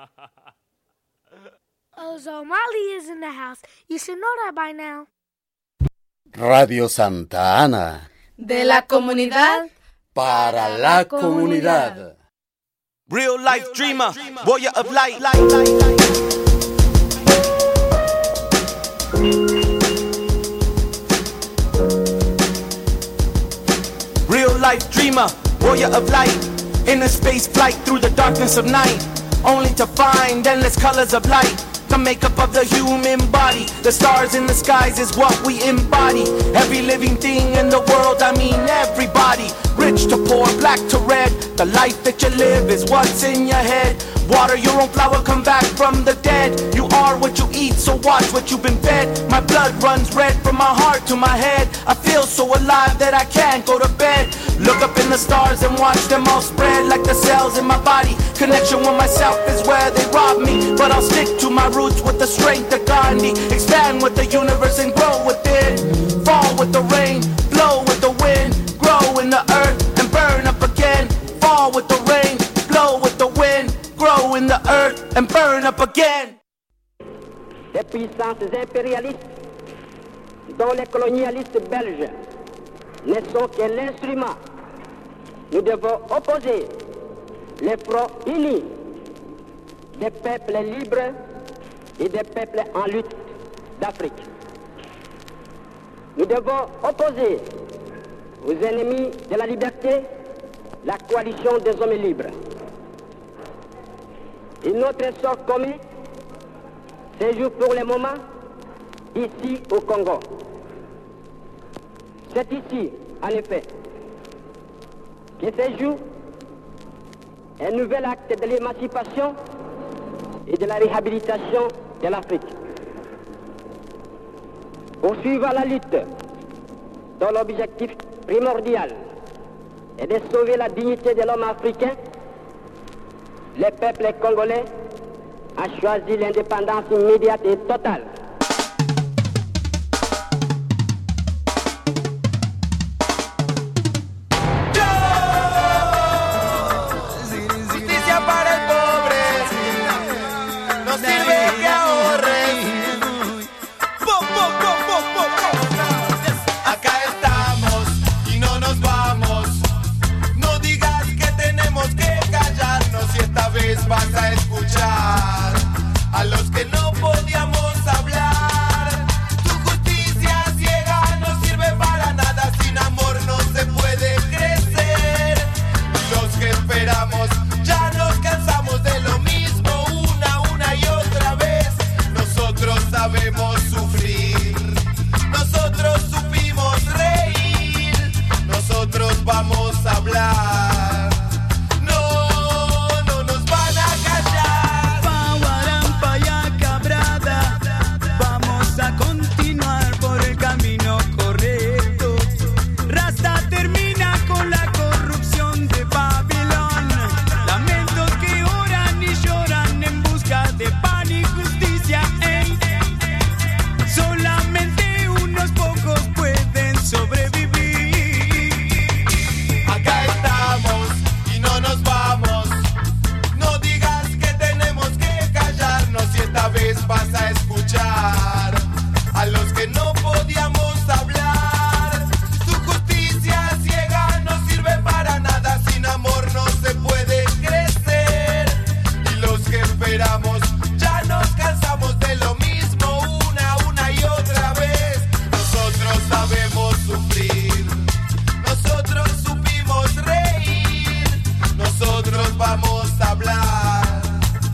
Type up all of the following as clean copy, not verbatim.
O'Malley is in the house. You should know that by now. Radio Santa Ana. De la comunidad para la comunidad. Real life dreamer, warrior of light. Real life dreamer, warrior of light. In a space flight through the darkness of night, only to find endless colors of light. The makeup of the human body, the stars in the skies is what we embody. Every living thing in the world, I mean everybody. Rich to poor, black to red, the life that you live is what's in your head. Water your own flower, come back from the dead. You are what you eat, so watch what you've been fed. My blood runs red from my heart to my head. I feel so alive that I can't go to bed. Look up in the stars and watch them all spread like the cells in my body. Connection with myself is where they rob me, but I'll stick to my roots with the strength of Gandhi. Expand with the universe and grow within. Fall with the rain, blow with the wind. Grow in the earth and burn up again. Fall with the rain, blow with the wind. Grow in the earth and burn up again. Les puissances impérialistes, dont les colonialistes belges, ne sont que l'instrument. Nous devons opposer les fronts unis des peuples libres et des peuples en lutte d'Afrique. Nous devons opposer aux ennemis de la liberté la coalition des hommes libres. Et notre sort commun se joue pour le moment ici au Congo. C'est ici, en effet, que se joue un nouvel acte de l'émancipation et de la réhabilitation de l'Afrique. Poursuivant la lutte dont l'objectif primordial est de sauver la dignité de l'homme africain, le peuple congolais a choisi l'indépendance immédiate et totale. Justicia para el pobre, no sirve que ahorres. Acá estamos y no nos vamos. No digas que tenemos que callarnos y esta vez vas a escuchar a los que no podíamos hablar. Tu justicia ciega no sirve para nada, sin amor no se puede crecer. Los que esperamos ya nos cansamos de lo mismo una y otra vez. Nosotros sabemos sufrir, nosotros supimos reír, nosotros vamos a hablar. No nos van a callar. Paguarampa y Cabrada, vamos a continuar por el camino correcto. Rasta termina con la corrupción de Babilón. Lamentos que oran y lloran en busca de pan y justicia. Solamente unos pocos pueden sobrevivir. Acá estamos y no nos vamos. No digas que tenemos que callarnos y esta vez vas a escuchar a los que no podíamos hablar. Tu justicia ciega no sirve para nada, sin amor no se puede crecer. Y los que esperamos ya nos cansamos de lo mismo una y otra vez. Nosotros sabemos sufrir, nosotros supimos reír, nosotros vamos a hablar.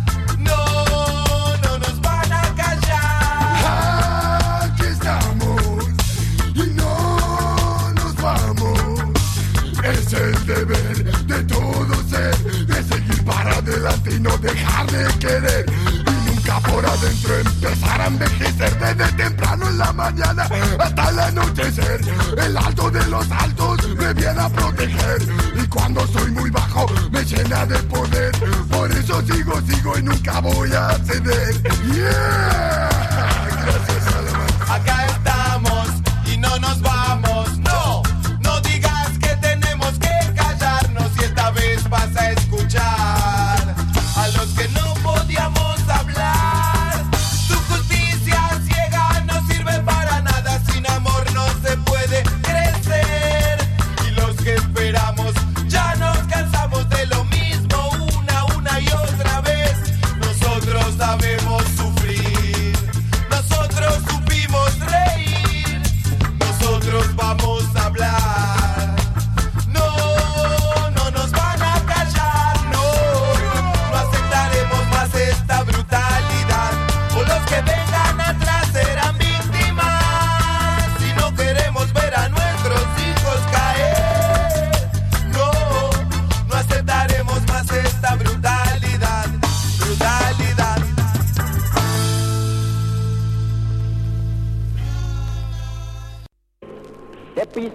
No nos van a callar. Aquí estamos y no nos vamos. Es el deber de todo ser, de seguir para adelante y no dejar de querer. Y nunca por adentro empezar a envejecer, desde temprano en la mañana hasta el anochecer. El alto de los altos me viene a proteger, y cuando soy muy bajo me llena de poder. Por eso sigo y nunca voy a ceder. Yeah. Gracias, Alemán. Acá estamos y no nos vamos. No digas que tenemos que callarnos y esta vez vas a escuchar a los que no podían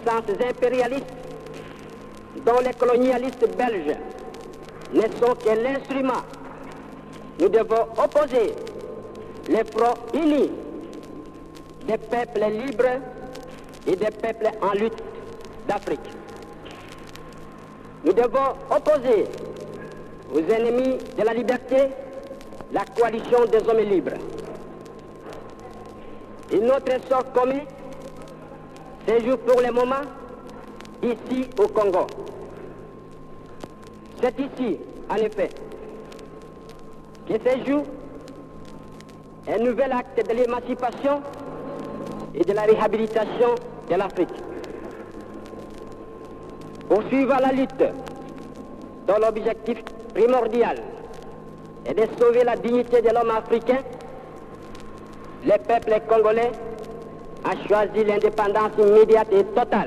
puissances impérialistes dont les colonialistes belges ne sont que l'instrument. Nous devons opposer les fronts unis des peuples libres et des peuples en lutte d'Afrique. Nous devons opposer aux ennemis de la liberté la coalition des hommes libres. Et notre sort commun se joue pour le moment ici au Congo. C'est ici, en effet, que se joue un nouvel acte de l'émancipation et de la réhabilitation de l'Afrique. Poursuivant la lutte dont l'objectif primordial est de sauver la dignité de l'homme africain, le peuple congolais a choisi l'indépendance immédiate et totale.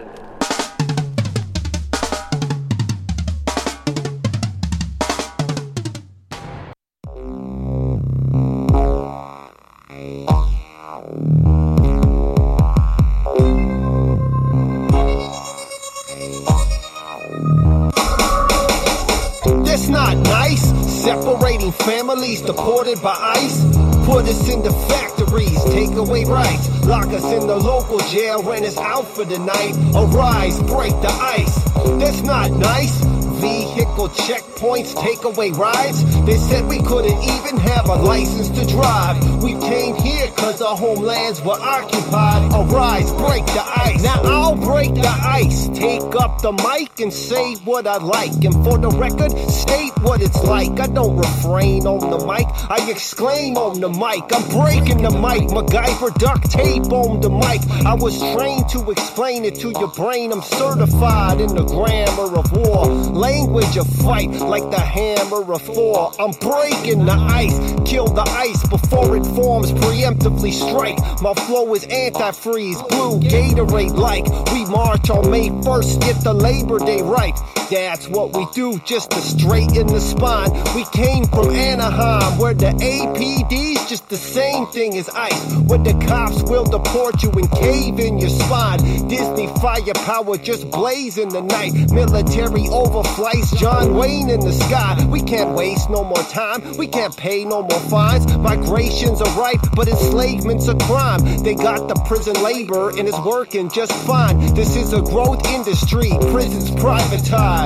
That's not nice. Separating families deported by ICE. Put us into factories, take away rights. Lock us in the local jail, rent us out for the night. Arise, break the ice. That's not nice. Vehicle checkpoints, take away rides. They said we couldn't even have a license to drive. We came here cause our homelands were occupied. Arise, break the ice. Now I'll break the ice. Take up the mic and say what I like. And for the record, state what it's like. I don't refrain on the mic, I exclaim on the mic. I'm breaking the mic, MacGyver duct tape on the mic. I was trained to explain it to your brain. I'm certified in the grammar of war. Language of fight like the hammer of Thor. I'm breaking the ice, kill the ice before it forms, preemptively strike. My flow is antifreeze, blue Gatorade like. We march on May 1st, get the Labor Day right. That's what we do, just to straighten the spine. We came from Anaheim, where the APD's just the same thing as ICE. Where the cops will deport you and cave in your spine. Disney firepower just blaze in the night. Military overflights, John Wayne in the sky. We can't waste no more time, we can't pay no more fines. Migrations are right, but enslavement's a crime. They got the prison labor and it's working just fine. This is a growth industry, prisons privatized.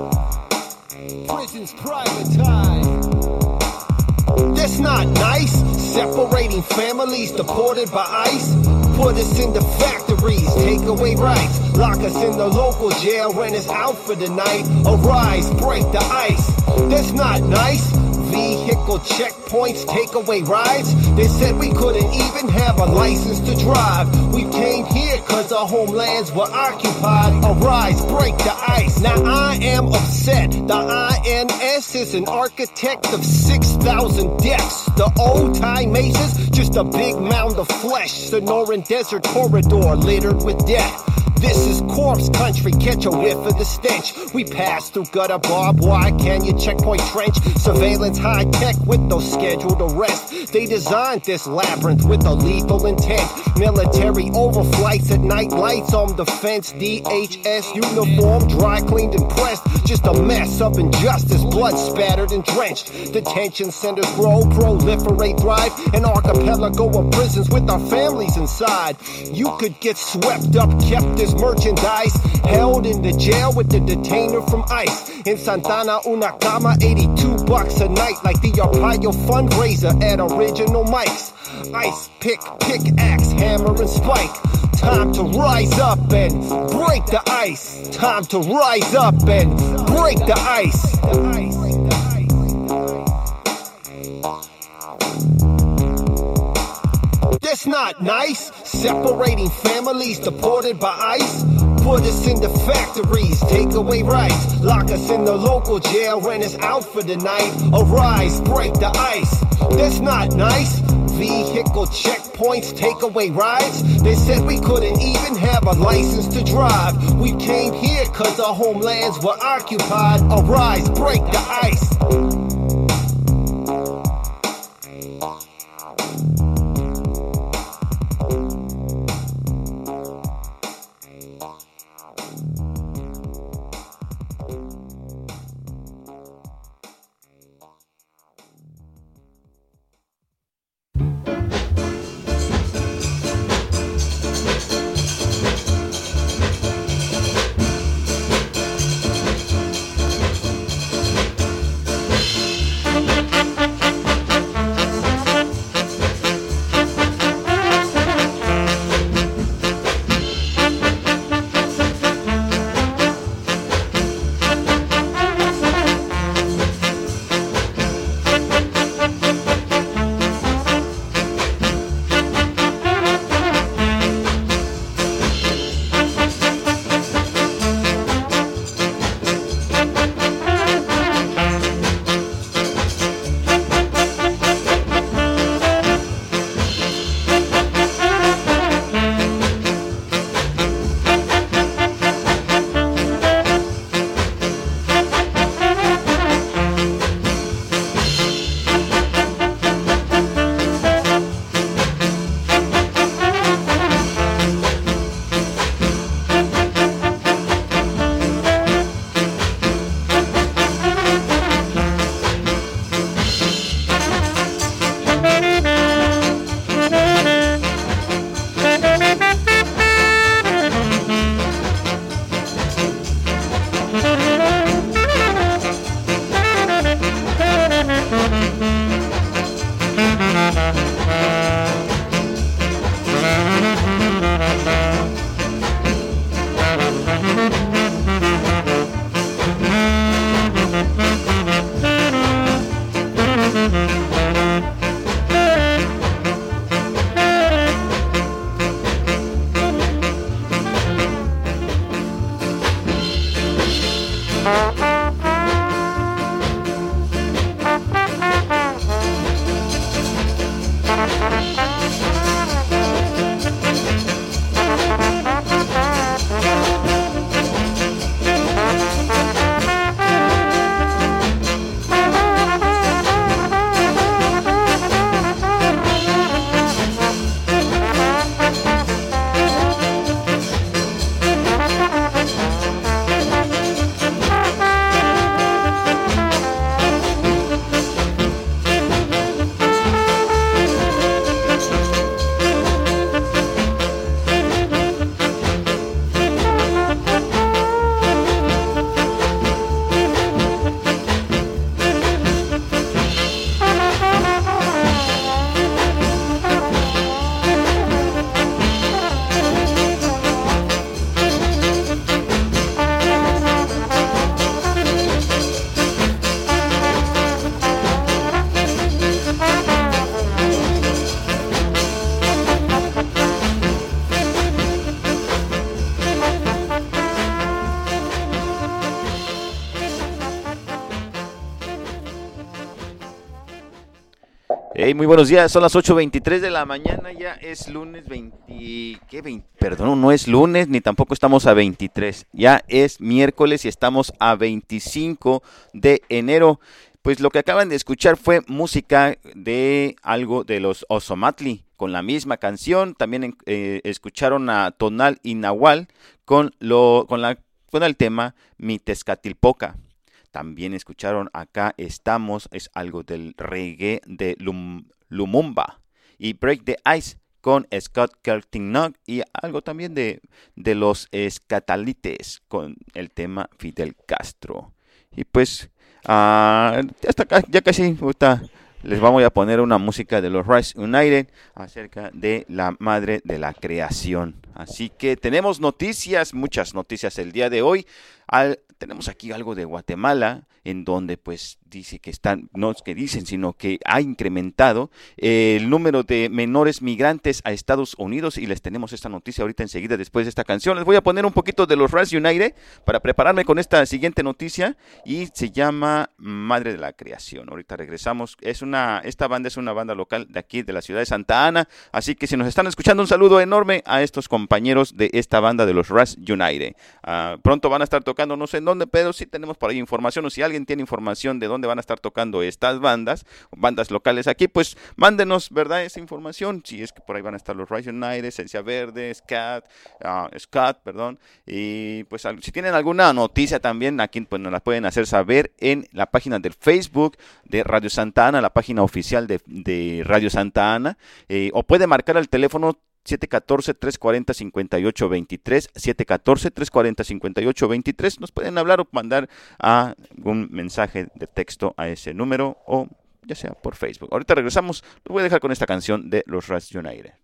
Prisons privatized. That's not nice. Separating families deported by ICE. Put us into factories, take away rights. Lock us in the local jail, rent us out for the night. Arise, break the ice. That's not nice. Vehicle checkpoints, take away rides. They said we couldn't even have a license to drive. We came here cause our homelands were occupied. Arise, break the ice. Now I am upset. The INS is an architect of 6,000 deaths. The old time maces, just a big mound of flesh. Sonoran desert corridor littered with death. This is corpse country, catch a whiff of the stench. We pass through gutter, barbed wire, canyon, checkpoint trench. Surveillance high tech with no scheduled arrest. They designed this labyrinth with a lethal intent. Military overflights at night, lights on the fence. DHS uniform, dry cleaned and pressed. Just a mess of injustice, blood spattered and drenched. Detention centers grow, proliferate, thrive. An archipelago of prisons with our families inside. You could get swept up, kept as merchandise, held in the jail with the detainer from ICE. In Santana, una cama, $82 a night, like the Arpaio fundraiser at Original Mike's. Ice pick, pickaxe, hammer and spike. Time to rise up and break the ice. Time to rise up and break the ice. That's not nice. Separating families deported by ICE. Put us into factories, take away rights. Lock us in the local jail, rent us out for the night. Arise, break the ice. That's not nice. Vehicle checkpoints, take away rides. They said we couldn't even have a license to drive. We came here cause our homelands were occupied. Arise, break the ice. Hey, muy buenos días, son las 8:23 de la mañana, ya es lunes 20, perdón, no es lunes ni tampoco estamos a 23, ya es miércoles y estamos a 25 de enero. Pues lo que acaban de escuchar fue música de algo de los Ozomatli, con la misma canción. También escucharon a Tonal y Nahual con el tema Mi Tezcatilpoca. También escucharon Acá Estamos, es algo del reggae de Lumumba. Y Break the Ice con Scott Keltingnog y algo también de los Escatalites con el tema Fidel Castro. Y pues hasta acá, ya casi les vamos a poner una música de los Rise United acerca de la madre de la creación. Así que tenemos noticias, muchas noticias el día de hoy. Tenemos aquí algo de Guatemala, en donde pues dice que no es que dicen, sino que ha incrementado el número de menores migrantes a Estados Unidos, y les tenemos esta noticia ahorita enseguida después de esta canción. Les voy a poner un poquito de los Rise United para prepararme con esta siguiente noticia, y se llama Madre de la Creación. Ahorita regresamos. Esta banda es una banda local de aquí de la ciudad de Santa Ana, así que si nos están escuchando, un saludo enorme a estos compañeros de esta banda de los Rise United. Pronto van a estar tocando, no sé en dónde, pero sí tenemos por ahí información, o si alguien tiene información de dónde van a estar tocando estas bandas locales aquí, pues mándenos, ¿verdad?, esa información. Si es que por ahí van a estar los Rise United, Esencia Verde, Scat, y pues si tienen alguna noticia también, aquí pues nos la pueden hacer saber en la página del Facebook de Radio Santa Ana, la página oficial de Radio Santa Ana, o puede marcar al teléfono 714-340-5823, 714-340-5823. Nos pueden hablar o mandar un mensaje de texto a ese número, o ya sea por Facebook. Ahorita regresamos, los voy a dejar con esta canción de los Rise United.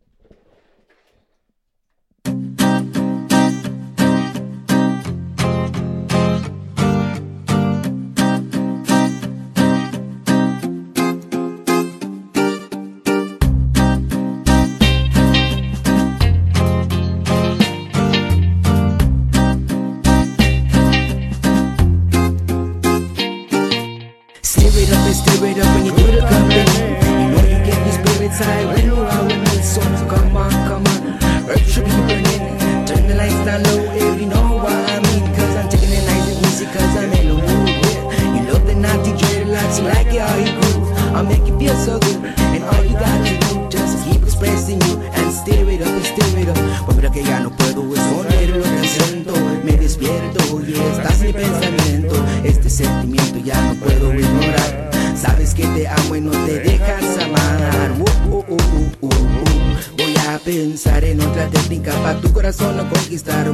Stir it up when you do the company. You know you get the spirits high when you're out with me. So come on, earth should be burning. Turn the lights down low if you know what I mean. Cause I'm taking it nice and easy cause I'm in the mood, yeah. You love the naughty dreadlocks, you like it how you groove. I'll make you feel so good, and all you gotta do just keep expressing you and stir it up and stir it up. Pues mira que ya no puedo esconder lo que siento. Me despierto y estás en mi pensamiento. Este sentimiento ya no puedo ignorar. Sabes que te amo y no te dejas amar. Voy a pensar en otra técnica para tu corazón no conquistar.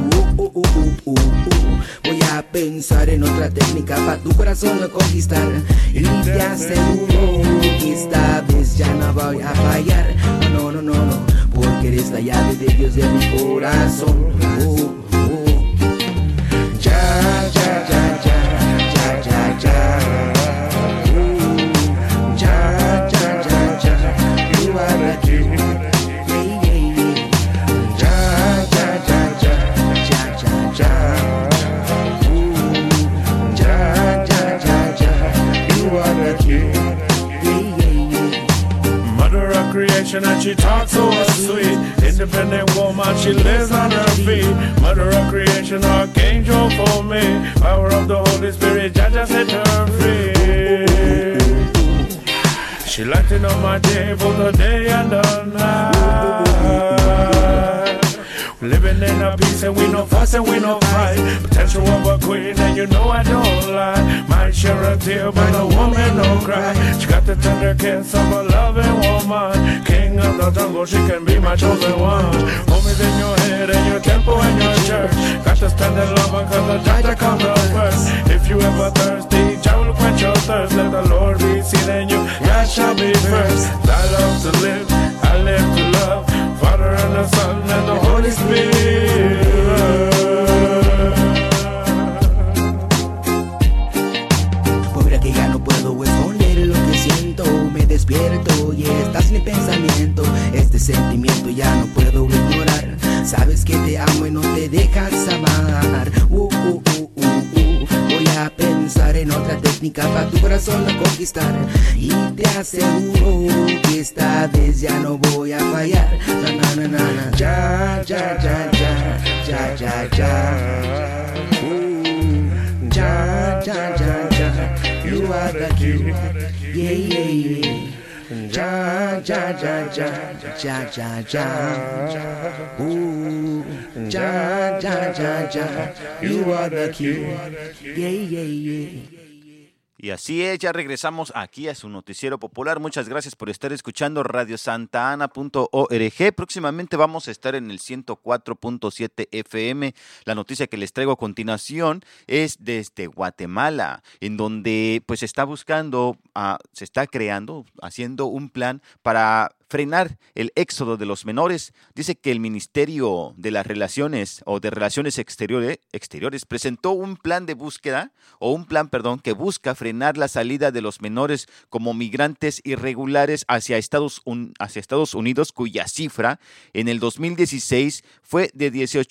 Voy a pensar en otra técnica para tu corazón no conquistar. Y te aseguro que esta vez ya no va voy a fallar. No, no, no, no, no, porque eres la llave de Dios de mi corazón. Ya, ya, ya, ya, ya, ya, ya. Ya, ya, ya, ya. You are the key. Yeah, yeah, yeah. Ya, ya, ya, ya, ya, ya, ya. Ya, ya, ya, ya. You are the key. Yeah, yeah, yeah. Mother of creation and she talks so sweet. Independent woman, she lives on her feet. Mother of creation, archangel for me. Power of the Holy Spirit, Jaja set her free. She lighted up my day, both the day and the night. Living in a peace and we no fuss and we no fight. Potential of a queen and you know I don't lie. My share a tear but a woman no cry. She got the tender kiss of a loving woman. King of the jungle, she can be my chosen one. Hold me in your head and your temple and your church. Got to stand in love cause the Jaja comes up first. If you ever thirsty, Jah will quench your thirst. Let the Lord be seen in you, God shall be first. I love to live, I live to love. Father and the Son and the Holy Spirit. Pues mira que ya no puedo esconder lo que siento. Me despierto y estás en mi pensamiento. Este sentimiento ya no puedo ignorar. Sabes que te amo y no te dejas amar. Voy a pensar en otra técnica para tu corazón a conquistar. Y te aseguro que esta vez ya no voy a fallar. Na, na, na, na, na. Ya, ya, ya, ya, ya, ya, ya. Ya, ya, ya, ya. You are the key. Yeah, yeah, yeah. Ja, ja, ja, ja, ja, ja, ja. Ja, ja, ja, ja. You are the key. Yeah, yeah, yeah. Y así es, ya regresamos aquí a su noticiero popular. Muchas gracias por estar escuchando radiosantana.org. Próximamente vamos a estar en el 104.7 FM. La noticia que les traigo a continuación es desde Guatemala, en donde pues se está haciendo un plan para frenar el éxodo de los menores. Dice que el Ministerio de las Relaciones Exteriores presentó un plan que busca frenar la salida de los menores como migrantes irregulares hacia Estados Unidos, cuya cifra en el 2016 fue de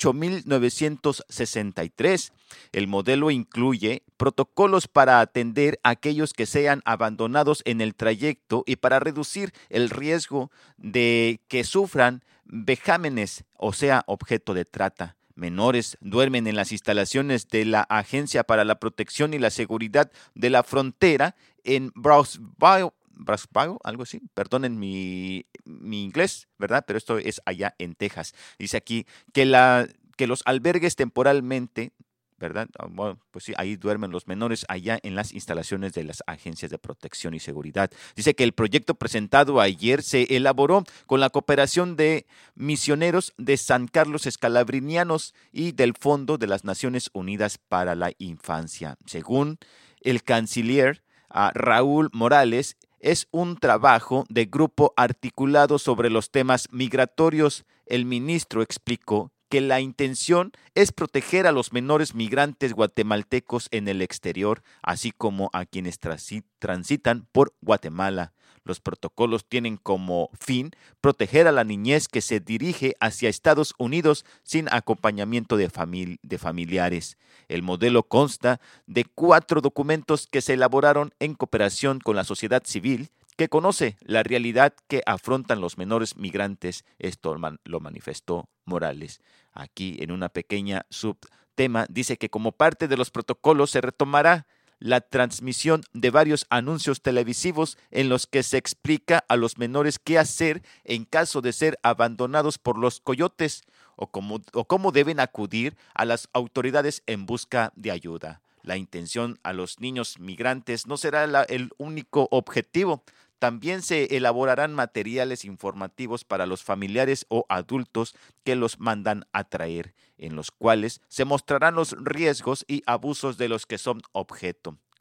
18,963. El modelo incluye protocolos para atender a aquellos que sean abandonados en el trayecto y para reducir el riesgo de que sufran vejámenes o sea objeto de trata. Menores duermen en las instalaciones de la Agencia para la Protección y la Seguridad de la Frontera en Brownsville, algo así, perdonen mi inglés, ¿verdad? Pero esto es allá en Texas. Dice aquí que los albergues temporalmente, ¿verdad? Bueno, pues sí, ahí duermen los menores allá en las instalaciones de las agencias de protección y seguridad. Dice que el proyecto presentado ayer se elaboró con la cooperación de misioneros de San Carlos Escalabrinianos y del Fondo de las Naciones Unidas para la Infancia. Según el canciller Raúl Morales, es un trabajo de grupo articulado sobre los temas migratorios. El ministro explicó que la intención es proteger a los menores migrantes guatemaltecos en el exterior, así como a quienes transitan por Guatemala. Los protocolos tienen como fin proteger a la niñez que se dirige hacia Estados Unidos sin acompañamiento de familiares. El modelo consta de 4 documentos que se elaboraron en cooperación con la sociedad civil, que conoce la realidad que afrontan los menores migrantes. Esto lo manifestó Morales. Aquí, en una pequeña subtema, dice que como parte de los protocolos se retomará la transmisión de varios anuncios televisivos en los que se explica a los menores qué hacer en caso de ser abandonados por los coyotes o cómo deben acudir a las autoridades en busca de ayuda. La intención a los niños migrantes no será el único objetivo. También se elaborarán materiales informativos para los familiares o adultos que los mandan a traer, en los cuales se mostrarán los riesgos y abusos de los que son objeto.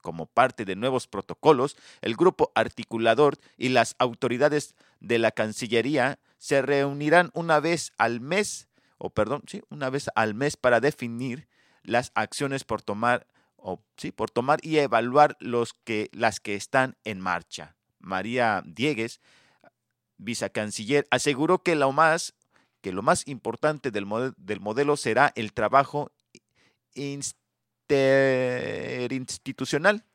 Como parte de nuevos protocolos, el grupo articulador y las autoridades de la Cancillería se reunirán una vez al mes para definir las acciones por tomar y evaluar las que están en marcha. María Diegues, vicecanciller, aseguró que lo más importante del modelo será el trabajo interinstitucional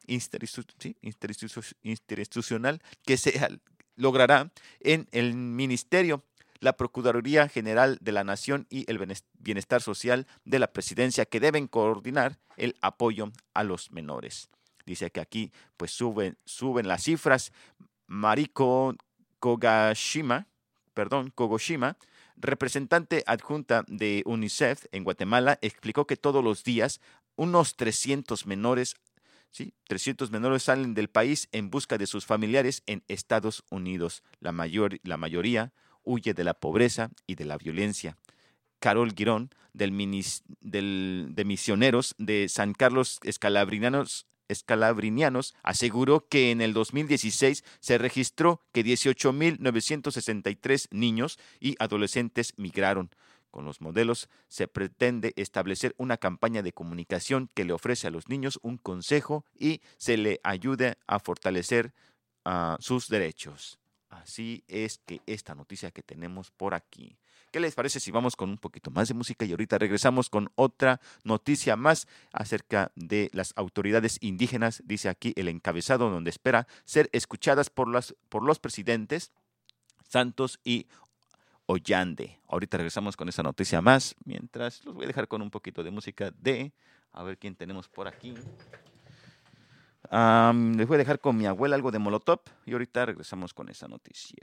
que se logrará en el Ministerio, la Procuraduría General de la Nación y el Bienestar Social de la Presidencia, que deben coordinar el apoyo a los menores. Dice que aquí pues suben las cifras. Mariko Kogoshima, representante adjunta de UNICEF en Guatemala, explicó que todos los días unos 300 menores salen del país en busca de sus familiares en Estados Unidos. La mayoría huye de la pobreza y de la violencia. Carol Girón, de Misioneros de San Carlos Escalabrinianos, aseguró que en el 2016 se registró que 18.963 niños y adolescentes migraron. Con los modelos se pretende establecer una campaña de comunicación que le ofrece a los niños un consejo y se le ayude a fortalecer sus derechos. Así es que esta noticia que tenemos por aquí. ¿Qué les parece si vamos con un poquito más de música y ahorita regresamos con otra noticia más acerca de las autoridades indígenas? Dice aquí el encabezado, donde espera ser escuchadas por los presidentes Santos y Ollande. Ahorita regresamos con esa noticia más, mientras los voy a dejar con un poquito de música a ver quién tenemos por aquí. Les voy a dejar con mi abuela algo de Molotov y ahorita regresamos con esa noticia.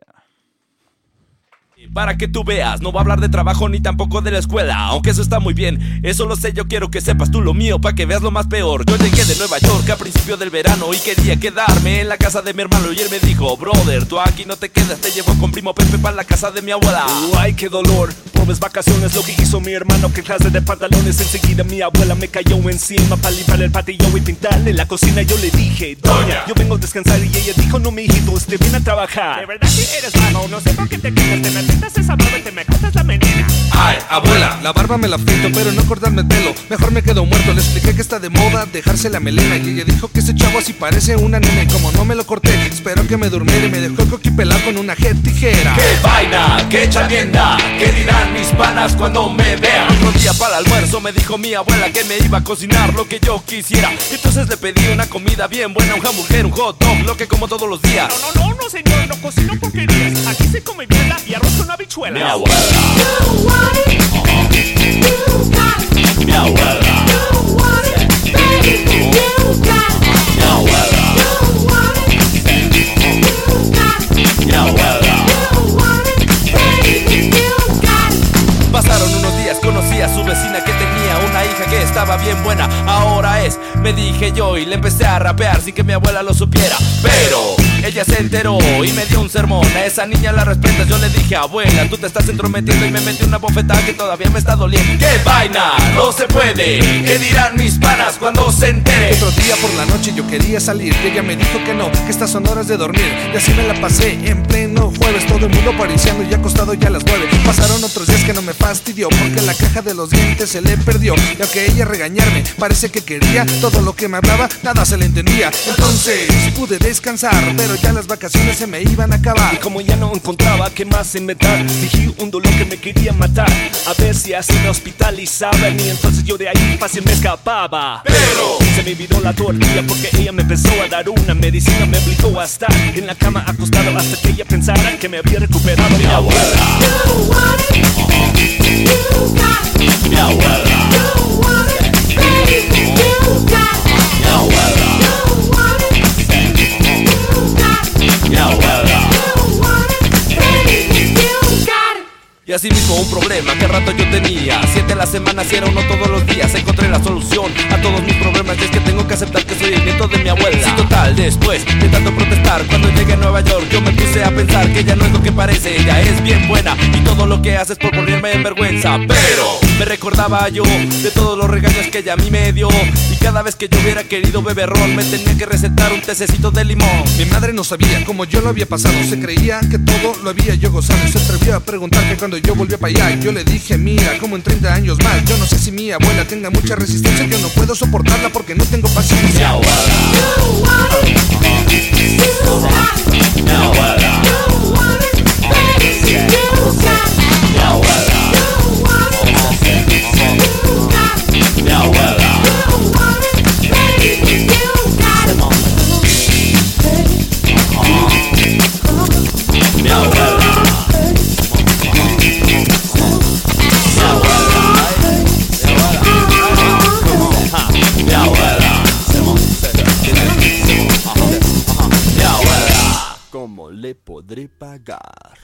Para que tú veas, no va a hablar de trabajo ni tampoco de la escuela, aunque eso está muy bien, eso lo sé, yo quiero que sepas tú lo mío, pa' que veas lo más peor. Yo llegué de Nueva York a principio del verano y quería quedarme en la casa de mi hermano, y él me dijo: brother, tú aquí no te quedas, te llevo con primo Pepe pa' la casa de mi abuela. Ay, qué dolor, pobres vacaciones, lo que hizo mi hermano, que clase de pantalones. Enseguida mi abuela me cayó encima pa' limpiar el patillo y pintarle la cocina. Yo le dije: doña, yo vengo a descansar, y ella dijo: no, mi hijito, usted viene a trabajar. De verdad que eres vago, no sé por qué te quedas, te me pintas esa barba y te me cortas la menina. Ay, abuela, la barba me la pinto, pero no cortarme el pelo, mejor me quedo muerto. Le expliqué que está de moda dejarse la melena, y ella dijo que ese chavo así parece una nena, y como no me lo corté, espero que me durmiera, y me dejó el coqui pelado con una tijera. ¡Qué vaina! ¡Qué chavienda! ¿Qué dirán mis panas cuando me vean? Otro día para el almuerzo me dijo mi abuela que me iba a cocinar lo que yo quisiera. Entonces le pedí una comida bien buena, un hamburguero, un hot dog, lo que como todos los días. No, señor, no cocino porquerías. Aquí se come mierda y arroz con habichuelas. Mi abuela. Mi abuela. Pasaron unos días, conocí a su vecina que tenía una hija que estaba bien buena. Ahora es, me dije yo, y le empecé a rapear sin que mi abuela lo supiera. Pero ella se enteró y me dio un sermón. A esa niña la respetas, yo le dije: abuela, tú te estás entrometiendo, y me metí una bofetada que todavía me está doliendo. ¡Qué vaina! No se puede. ¿Qué dirán mis panas cuando se entere? Otro día por la noche yo quería salir, y ella me dijo que no, que estas son horas de dormir. Y así me la pasé en pleno jueves, todo el mundo pariciando y acostado ya a las 9. Pasaron otros días que no me fastidió, porque la caja de los dientes se le perdió, y aunque ella regañarme parece que quería, todo lo que me hablaba nada se le entendía. Entonces pude descansar, pero ya las vacaciones se me iban a acabar. Y como ya no encontraba qué más inventar, dije un dolor que me quería matar, a ver si así me hospitalizaban, y entonces yo de ahí fácil me escapaba. Pero se me viró la tortilla, porque ella me empezó a dar una medicina, me obligó a estar en la cama acostado hasta que ella pensara que me había recuperado mi abuela. Mi abuela. Y así mismo un problema que al rato yo tenía 7 a la semana, si era uno todos los días. Encontré la solución a todos mis problemas, y es que tengo que aceptar que soy el nieto de mi abuela. Sí, total, después de tanto protestar, cuando llegué a Nueva York yo me puse a pensar que ella no es lo que parece. Ella es bien buena y todo lo que hace es por ponerme en vergüenza. Pero me recordaba yo de todos los regaños que ella a mí me dio, y cada vez que yo hubiera querido beber ron me tenía que recetar un tececito de limón. Mi madre no sabía cómo yo lo había pasado, se creía que todo lo había yo gozado. Se atrevió a preguntar que cuando yo volví para allá, yo le dije, mira, como en 30 años más, yo no sé si mi abuela tenga mucha resistencia, yo no puedo soportarla porque no tengo paciencia. Mi ¿Cómo le podré pagar?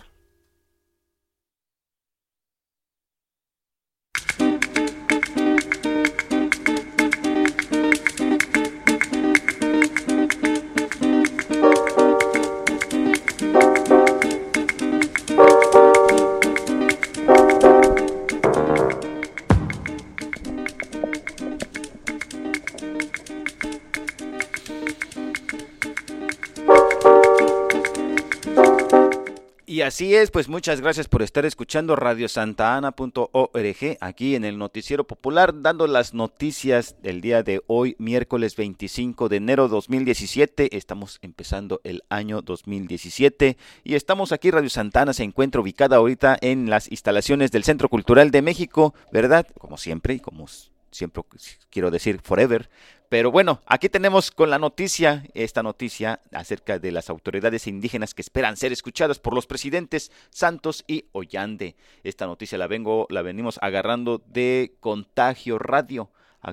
Y así es, pues muchas gracias por estar escuchando radiosantana.org aquí en el Noticiero Popular, dando las noticias del día de hoy, miércoles 25 de enero 2017. Estamos empezando el año 2017 y estamos aquí. Radio Santana se encuentra ubicada ahorita en las instalaciones del Centro Cultural de México, ¿verdad? Como siempre, y como siempre quiero decir forever. Pero bueno, aquí tenemos con la noticia, esta noticia acerca de las autoridades indígenas que esperan ser escuchadas por los presidentes Santos y Ollande. Esta noticia la venimos agarrando de Contagio Radio,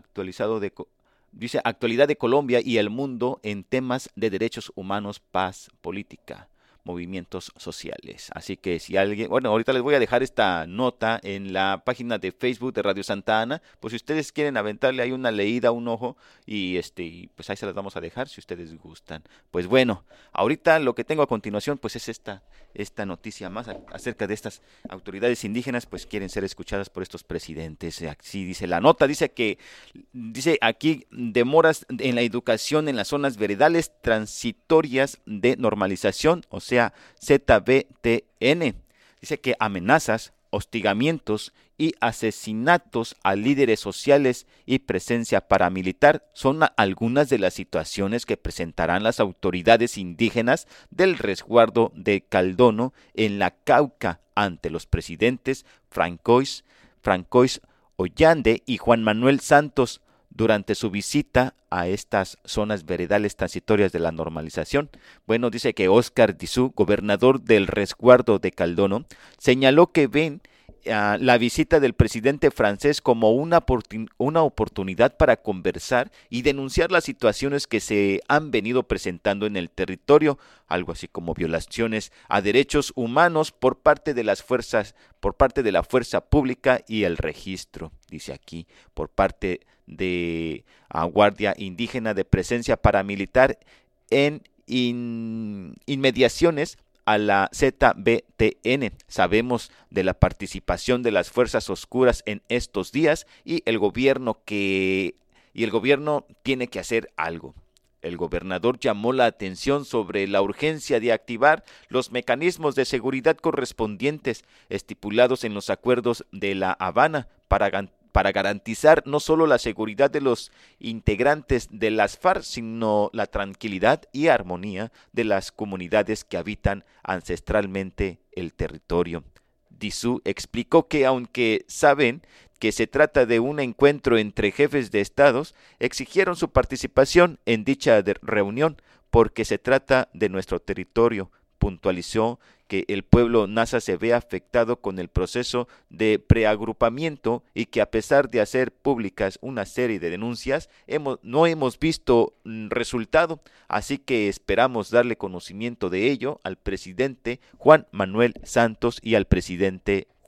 dice actualidad de Colombia y el mundo en temas de derechos humanos, paz, política, movimientos sociales. Así que si alguien, bueno, ahorita les voy a dejar esta nota en la página de Facebook de Radio Santa Ana, pues si ustedes quieren aventarle ahí una leída, un ojo, y pues ahí se las vamos a dejar si ustedes gustan. Pues bueno, ahorita lo que tengo a continuación pues es esta noticia más acerca de estas autoridades indígenas, pues quieren ser escuchadas por estos presidentes. Así dice la nota, dice aquí demoras en la educación en las zonas veredales transitorias de normalización, o sea, ZBTN. Dice que amenazas, hostigamientos y asesinatos a líderes sociales y presencia paramilitar son algunas de las situaciones que presentarán las autoridades indígenas del resguardo de Caldono en la Cauca ante los presidentes Francois Ollande y Juan Manuel Santos durante su visita a estas zonas veredales transitorias de la normalización. Bueno, dice que Óscar Dizú, gobernador del resguardo de Caldono, señaló que ven la visita del presidente francés como una oportunidad para conversar y denunciar las situaciones que se han venido presentando en el territorio, algo así como violaciones a derechos humanos por parte de la fuerza pública y el registro, dice aquí, por parte de Guardia Indígena de presencia paramilitar en inmediaciones a la ZBTN. Sabemos de la participación de las fuerzas oscuras en estos días y el gobierno tiene que hacer algo. El gobernador llamó la atención sobre la urgencia de activar los mecanismos de seguridad correspondientes estipulados en los acuerdos de La Habana para garantizar no solo la seguridad de los integrantes de las FARC, sino la tranquilidad y armonía de las comunidades que habitan ancestralmente el territorio. Dizú explicó que aunque saben que se trata de un encuentro entre jefes de estados, exigieron su participación en dicha reunión porque se trata de nuestro territorio. Puntualizó que el pueblo Nasa se ve afectado con el proceso de preagrupamiento y que a pesar de hacer públicas una serie de denuncias, no hemos visto resultado, así que esperamos darle conocimiento de ello al presidente Juan Manuel Santos y al presidente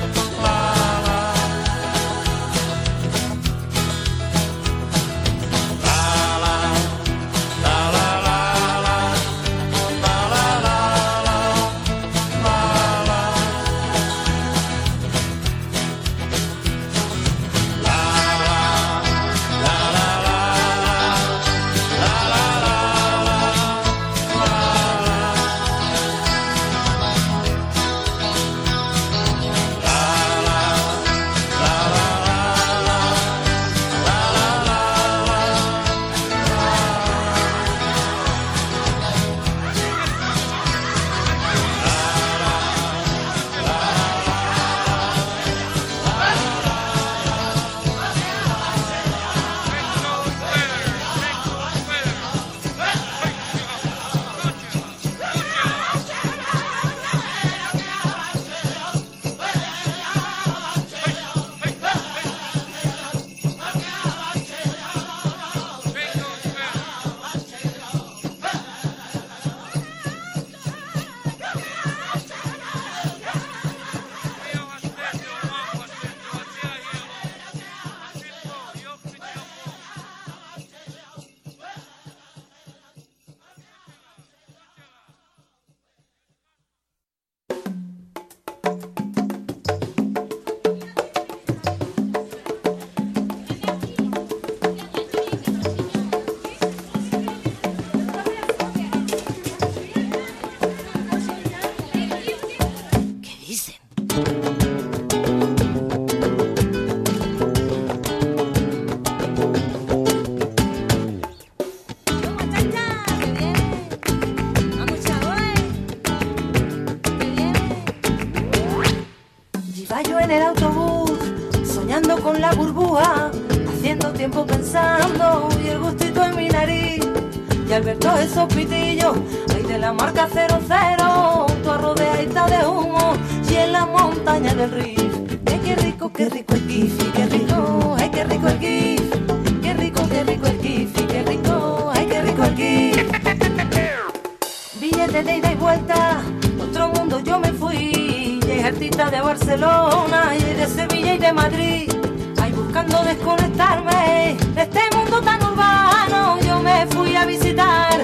autobús, soñando con la burbuja, haciendo tiempo pensando y el gustito en mi nariz. Y al ver todos esos pitillos, ahí de la marca 00, toda rodeadita de humo y en la montaña del Rif. Qué rico el kifi, qué rico, ay qué rico el kif. Qué rico el kifi, qué rico, ay qué rico el kif. Billetes de ida y vuelta, otro mundo yo me fui. Llegué artista de Barcelona y de Sevilla y de Madrid. Ahí buscando desconectarme de este mundo tan urbano. Yo me fui a visitar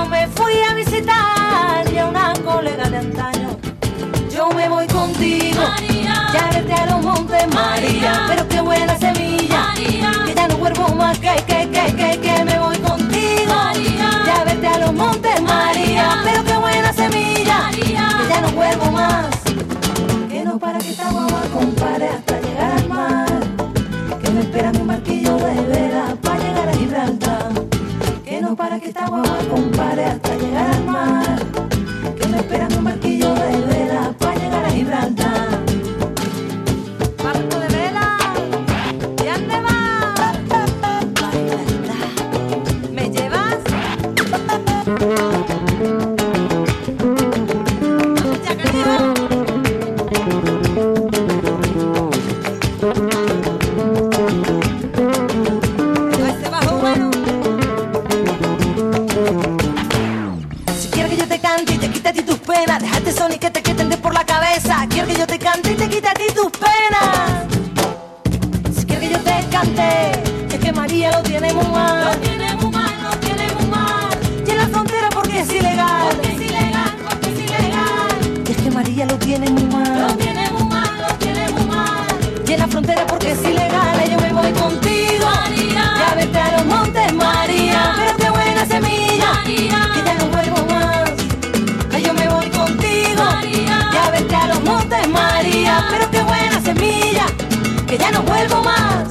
y a una colega de antaño. Yo me voy contigo, María, ya vete a los montes, María, pero qué buena semilla, María, que ya no vuelvo más, que me voy contigo, María, ya vete a los montes, María, pero qué buena semilla, María, que ya no vuelvo más, que no para que esta guagua compare hasta llegar al mar, que me espera mi barquillo de vela para llegar a Gibraltar, que no para que esta guagua compare hasta llegar al mar, que me espera mi barquillo de vela para llegar a Gibraltar. Barco de vela, ¿y dónde vas? ¿Me llevas? Ya que llevo. Este bajo bueno. Si quieres que yo te cante y te quite a ti tus penas, déjate son y que te quiten de por la cabeza. Quieres que yo te cante y te quite a ti tus penas. Si quieres que yo te cante, es que María lo tiene muy mal. Lo tiene muy mal, lo tiene muy mal. Y en la frontera porque es ilegal. Porque es ilegal, porque es ilegal. Y es que María lo tiene muy mal. Lo tiene muy mal, lo tiene muy mal. Y en la frontera porque es ilegal. Y yo me voy contigo, María, ya vete a los montes, María, pero qué buena semilla, María, que ya no vuelvo más. Ay, yo me voy contigo, María, ya vete a los montes, María, pero qué buena semilla, que ya no vuelvo más.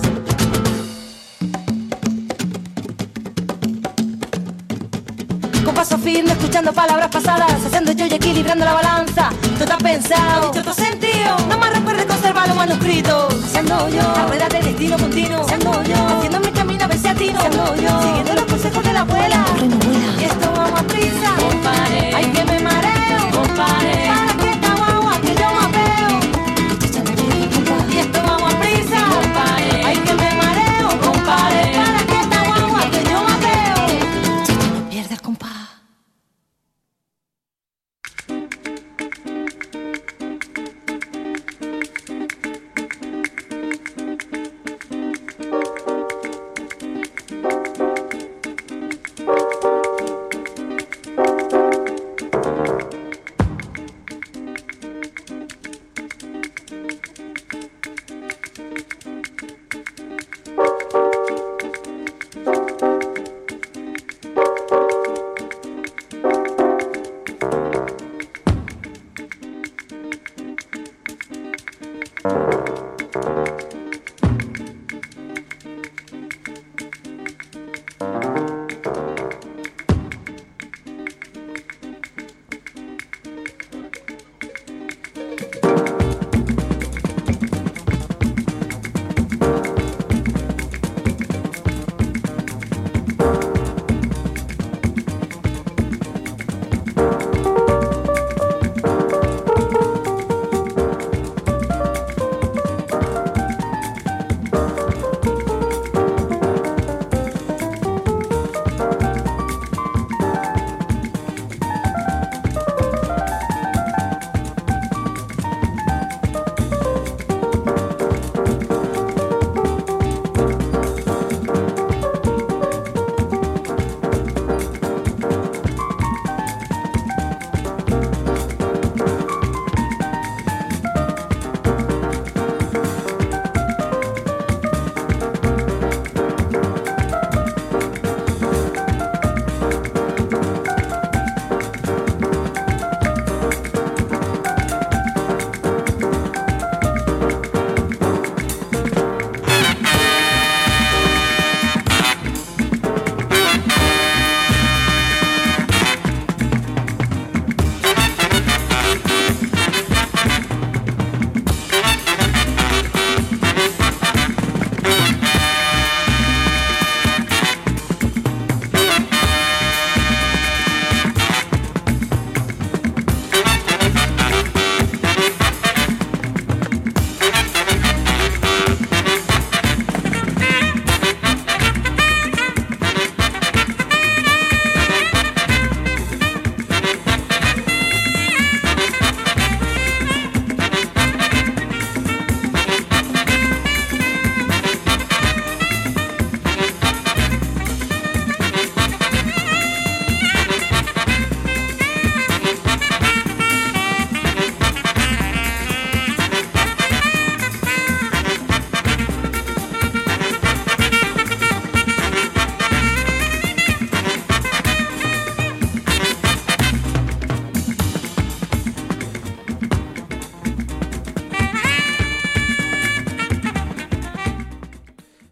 Con paso firme, escuchando palabras pasadas, haciendo yo y equilibrando la balanza. Tú te has pensado, dicho otro sentido, no me recuerdes conservar los manuscritos. Siendo yo, la rueda de destino continuo. Siendo yo, haciendo mi camino a ver si atino. Siendo yo, siguiendo los consejos de la abuela. Y esto va más prisa, compadre. Ay, que me mareo, compadre. Para que esta guagua que yo mapeo. Y esto va más prisa, compadre. Ay, que me mareo, compadre. Para que esta guagua que yo mapeo. Pierde el compás.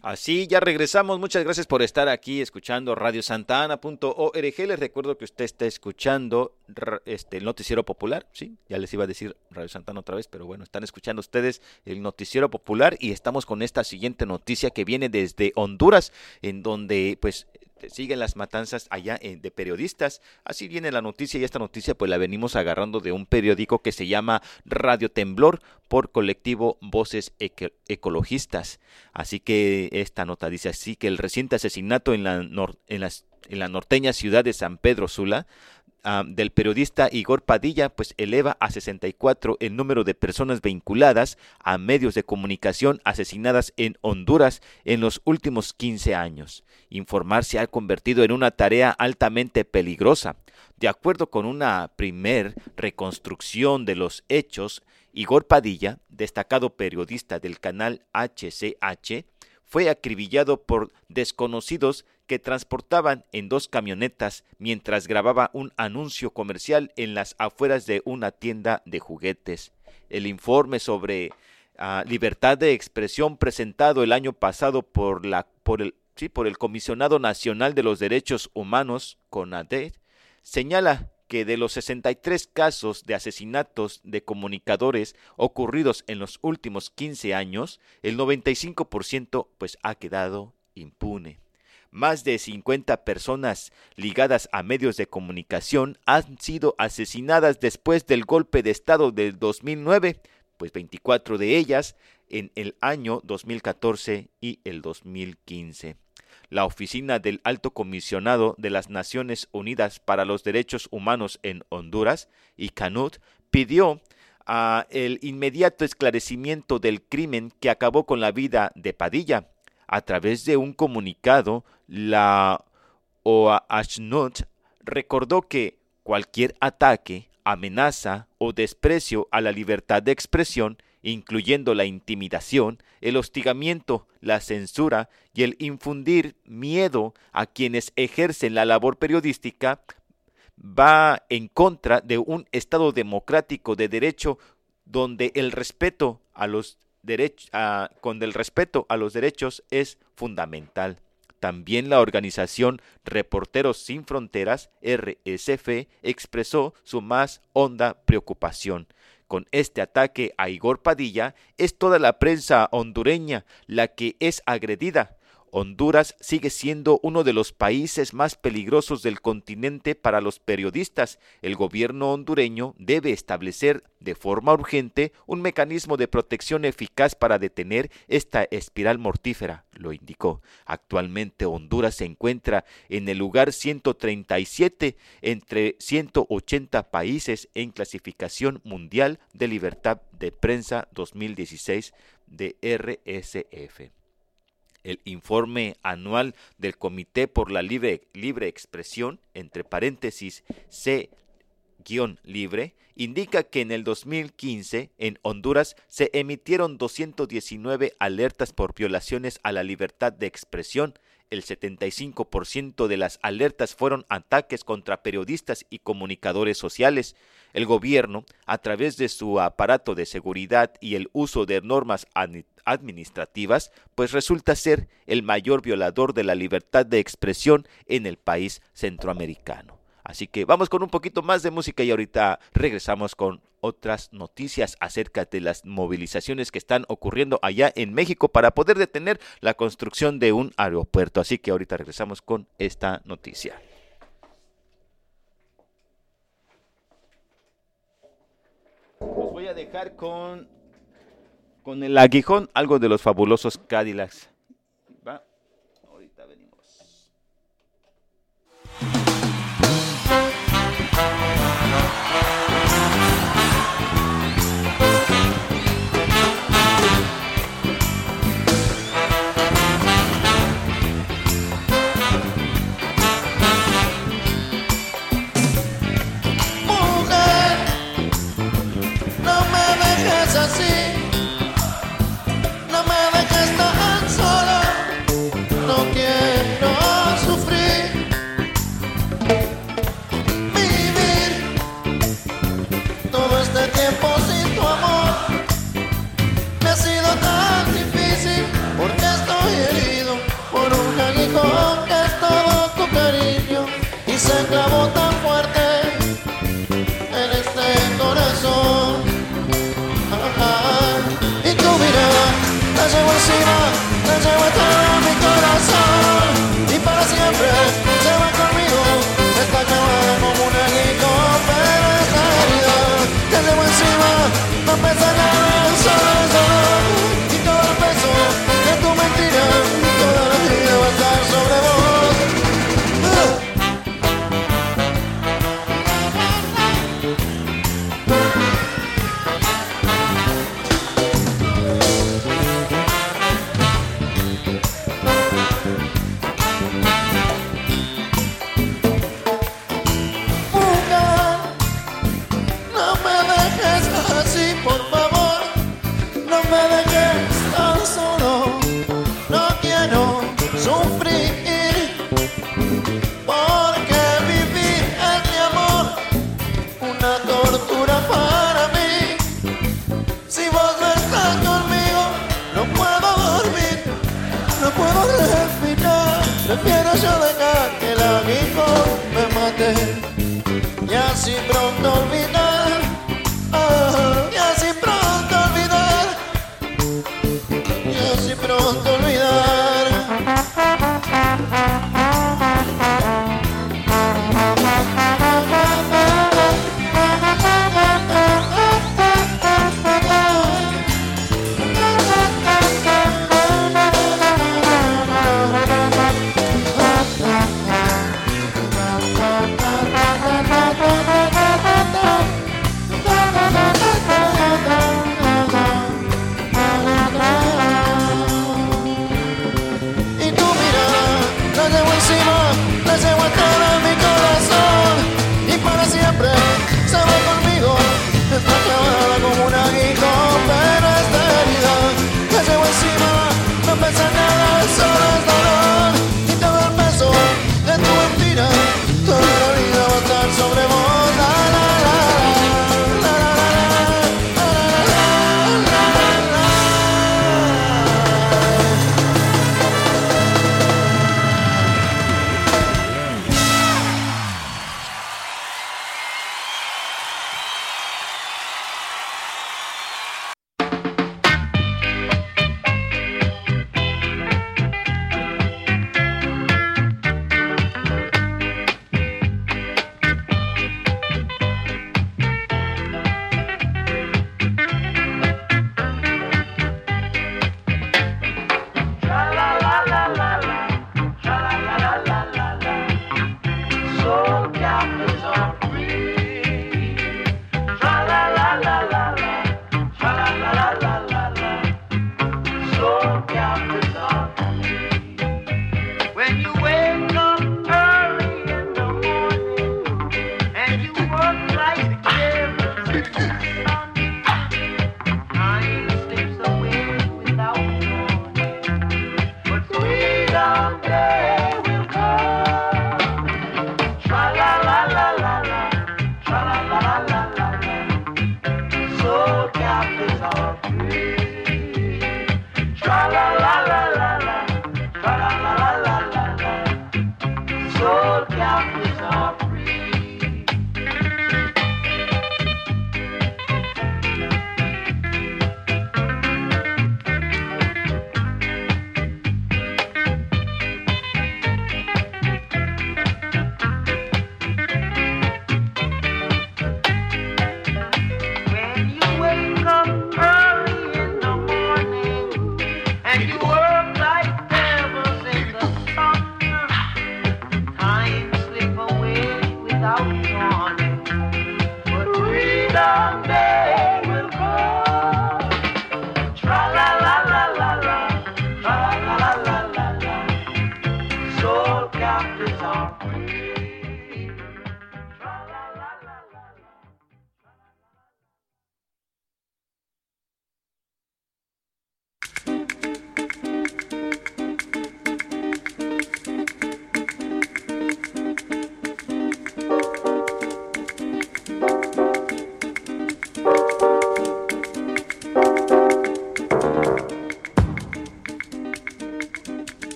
Así ya regresamos, muchas gracias por estar aquí escuchando radiosantana.org. Les recuerdo que usted está escuchando el Noticiero Popular, sí, ya les iba a decir Radio Santana otra vez, pero bueno, están escuchando ustedes el Noticiero Popular y estamos con esta siguiente noticia que viene desde Honduras, en donde pues siguen las matanzas allá de periodistas. Así viene la noticia y esta noticia pues la venimos agarrando de un periódico que se llama Radio Temblor por colectivo Voces Ecologistas. Así que esta nota dice así que el reciente asesinato en la norteña ciudad de San Pedro Sula del periodista Igor Padilla pues eleva a 64 el número de personas vinculadas a medios de comunicación asesinadas en Honduras en los últimos 15 años. Informar se ha convertido en una tarea altamente peligrosa. De acuerdo con una primer reconstrucción de los hechos, Igor Padilla, destacado periodista del canal HCH, fue acribillado por desconocidos que transportaban en 2 camionetas mientras grababa un anuncio comercial en las afueras de una tienda de juguetes. El informe sobre libertad de expresión presentado el año pasado por el Comisionado Nacional de los Derechos Humanos, CONADE, señala que de los 63 casos de asesinatos de comunicadores ocurridos en los últimos 15 años, el 95% pues ha quedado impune. Más de 50 personas ligadas a medios de comunicación han sido asesinadas después del golpe de Estado del 2009, pues 24 de ellas en el año 2014 y el 2015. La Oficina del Alto Comisionado de las Naciones Unidas para los Derechos Humanos en Honduras, ICANUD, pidió el inmediato esclarecimiento del crimen que acabó con la vida de Padilla. A través de un comunicado, la OAHNUD recordó que cualquier ataque, amenaza o desprecio a la libertad de expresión, incluyendo la intimidación, el hostigamiento, la censura y el infundir miedo a quienes ejercen la labor periodística, va en contra de un Estado democrático de derecho donde el respeto a los derechos es fundamental. También la organización Reporteros Sin Fronteras, RSF, expresó su más honda preocupación. Con este ataque a Igor Padilla, es toda la prensa hondureña la que es agredida. Honduras sigue siendo uno de los países más peligrosos del continente para los periodistas. El gobierno hondureño debe establecer de forma urgente un mecanismo de protección eficaz para detener esta espiral mortífera, lo indicó. Actualmente Honduras se encuentra en el lugar 137 entre 180 países en clasificación mundial de libertad de prensa 2016 de RSF. El informe anual del Comité por la Libre Expresión, entre paréntesis C-Libre, indica que en el 2015 en Honduras se emitieron 219 alertas por violaciones a la libertad de expresión. El 75% de las alertas fueron ataques contra periodistas y comunicadores sociales. El gobierno, a través de su aparato de seguridad y el uso de normas administrativas, pues resulta ser el mayor violador de la libertad de expresión en el país centroamericano. Así que vamos con un poquito más de música y ahorita regresamos con otras noticias acerca de las movilizaciones que están ocurriendo allá en México para poder detener la construcción de un aeropuerto. Así que ahorita regresamos con esta noticia. Los voy a dejar con el aguijón, algo de los fabulosos Cadillacs. Va, ahorita venimos. Así, no me dejes tan solo. yo dejar que el aguijón me mate y así pronto olvidar, y así pronto olvidar, y así pronto olvidar.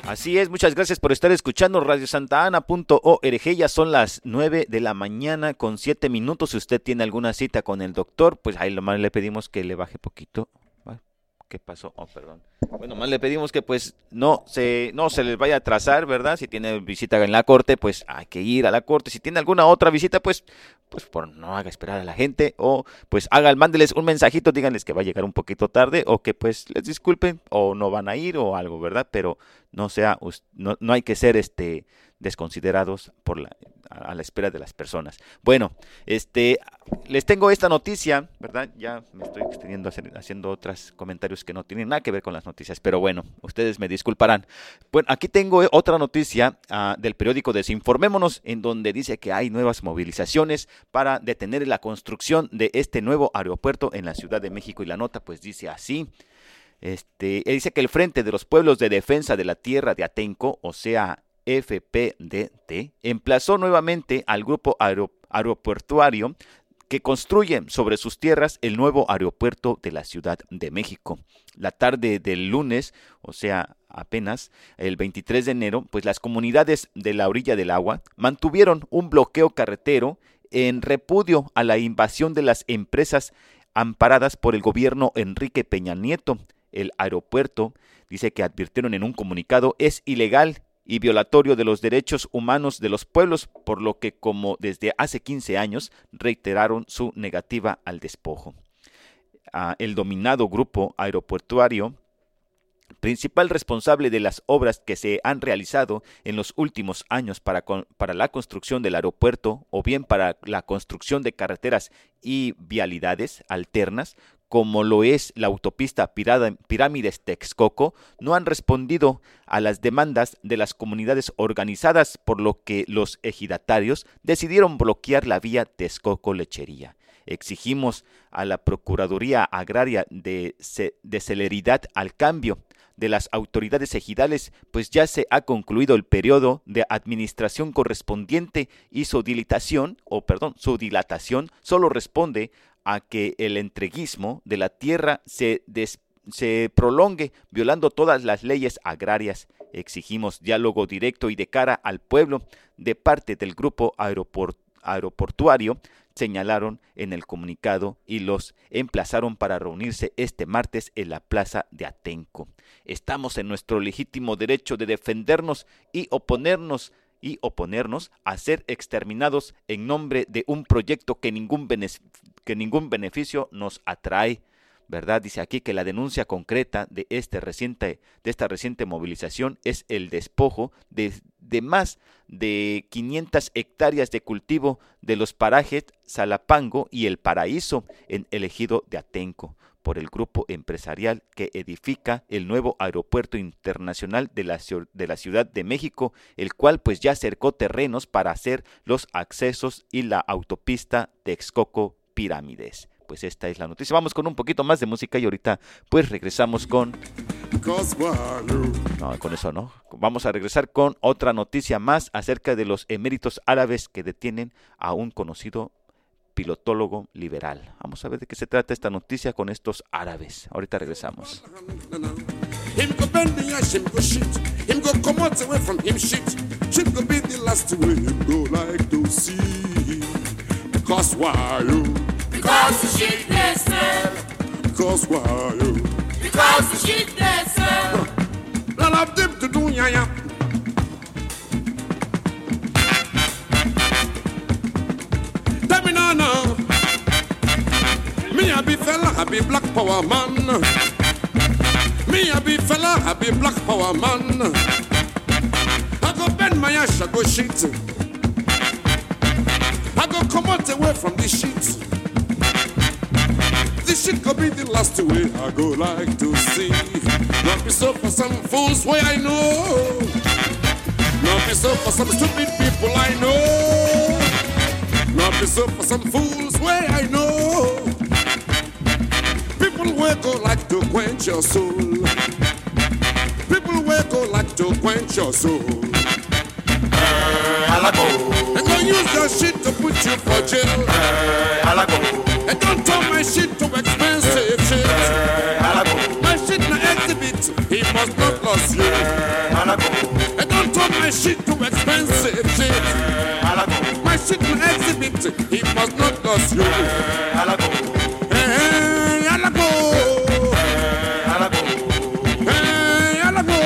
Así es, muchas gracias por estar escuchando radiosantana.org. Ya son las 9 de la mañana con 7 minutos. Si usted tiene alguna cita con el doctor, pues ahí lo más le pedimos que le baje poquito. ¿Qué pasó? Oh, perdón. Bueno, más le pedimos que pues no se les vaya a atrasar, ¿verdad? Si tiene visita en la corte, pues hay que ir a la corte. Si tiene alguna otra visita, pues por no haga esperar a la gente, o pues mándeles un mensajito, díganles que va a llegar un poquito tarde, o que pues les disculpen, o no van a ir, o algo, ¿verdad? Pero no hay que ser desconsiderados a la espera de las personas. Bueno, les tengo esta noticia, ¿verdad? Ya me estoy extendiendo haciendo otros comentarios que no tienen nada que ver con las noticias, pero bueno, ustedes me disculparán. Bueno, aquí tengo otra noticia del periódico Desinformémonos, en donde dice que hay nuevas movilizaciones para detener la construcción de este nuevo aeropuerto en la Ciudad de México, y la nota pues dice así. Dice que el Frente de los Pueblos de Defensa de la Tierra de Atenco, o sea, FPDT, emplazó nuevamente al grupo aeroportuario que construye sobre sus tierras el nuevo aeropuerto de la Ciudad de México. La tarde del lunes, o sea, apenas el 23 de enero, pues las comunidades de la orilla del agua mantuvieron un bloqueo carretero en repudio a la invasión de las empresas amparadas por el gobierno Enrique Peña Nieto. El aeropuerto, dice que advirtieron en un comunicado, es ilegal y violatorio de los derechos humanos de los pueblos, por lo que, como desde hace 15 años, reiteraron su negativa al despojo. El dominado grupo aeroportuario, principal responsable de las obras que se han realizado en los últimos años para la construcción del aeropuerto, o bien para la construcción de carreteras y vialidades alternas, como lo es la autopista Pirámides-Texcoco, no han respondido a las demandas de las comunidades organizadas, por lo que los ejidatarios decidieron bloquear la vía Texcoco-Lechería. Exigimos a la Procuraduría Agraria de celeridad al cambio de las autoridades ejidales, pues ya se ha concluido el periodo de administración correspondiente y su dilatación solo responde a que el entreguismo de la tierra se prolongue, violando todas las leyes agrarias. Exigimos diálogo directo y de cara al pueblo de parte del grupo aeroportuario, señalaron en el comunicado, y los emplazaron para reunirse este martes en la plaza de Atenco. Estamos en nuestro legítimo derecho de defendernos y oponernos a ser exterminados en nombre de un proyecto que ningún beneficio nos atrae, ¿verdad? Dice aquí que la denuncia concreta de esta reciente movilización es el despojo de más de 500 hectáreas de cultivo de los parajes Salapango y El Paraíso en el ejido de Atenco, por el grupo empresarial que edifica el nuevo aeropuerto internacional de la Ciudad de México, el cual pues ya cercó terrenos para hacer los accesos y la autopista Texcoco Pirámides. Pues esta es la noticia. Vamos con un poquito más de música y ahorita pues regresamos con... No, con eso no. Vamos a regresar con otra noticia más acerca de los eméritos árabes que detienen a un conocido pilotólogo liberal. Vamos a ver de qué se trata esta noticia con estos árabes. Ahorita regresamos. Him go bend the ash, him go shit. Him go come out away from him shit. Shit go be the last way him go like to see. Because why you? Because the shit they smell. Because why you? Because the shit they smell. Lot of them to do ya ya. Tell me now, now. Me a be fella, I be black power man. Me a be fella, I be black power man. I go bend my ash, I go shit. I go come out away from this shit. This shit could be the last way I go like to see. Not be so for some fools way I know. Not be so for some stupid people I know. Not be so for some fools way I know. People will go like to quench your soul. People will go like to quench your soul. And don't use your shit to put you for jail. And don't turn my shit to expensive shit. My shit na exhibit, he must not lose you. My shit too expensive, shit. My shit an exhibit, it must not cost you. Hey, alago. Hey, alago.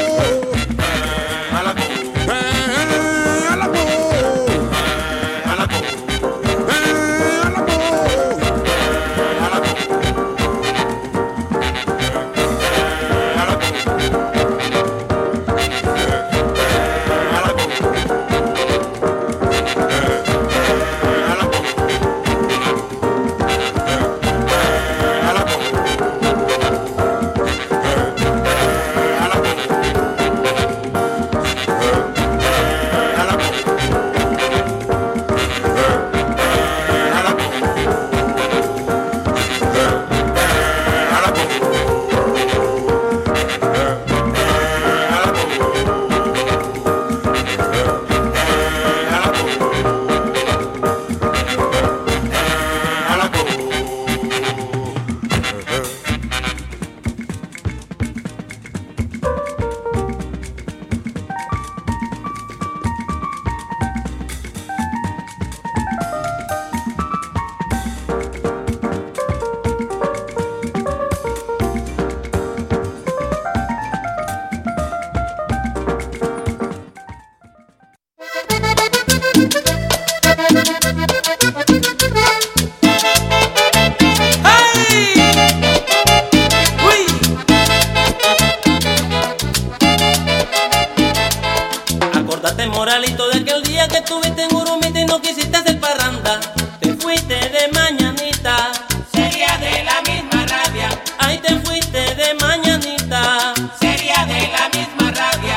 Acordate, Moralito, de aquel día que estuviste en Urumita y no quisiste hacer parranda. Te fuiste de mañanita, Sería de la misma rabia, ahí te fuiste de mañanita. sería de la misma rabia.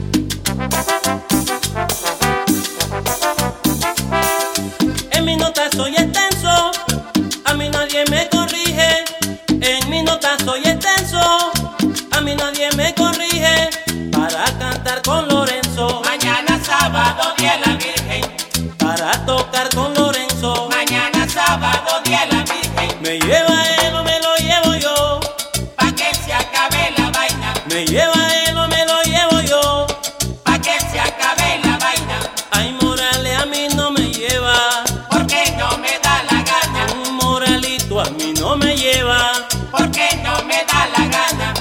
En mi nota soy extenso, a mí nadie me corrige. En mi nota soy extenso, a mí nadie me corrige. Para cantar con Lorenzo, Mañana sábado, día de la Virgen. para tocar con Lorenzo. Mañana sábado, día de la Virgen. Me lleva él o me lo llevo yo, Pa' que se acabe la vaina, me lleva él o me lo llevo yo. pa' que se acabe la vaina. Ay, Morales, a mí no me lleva, Porque no me da la gana, Moralito, a mí no me lleva. porque no me da la gana.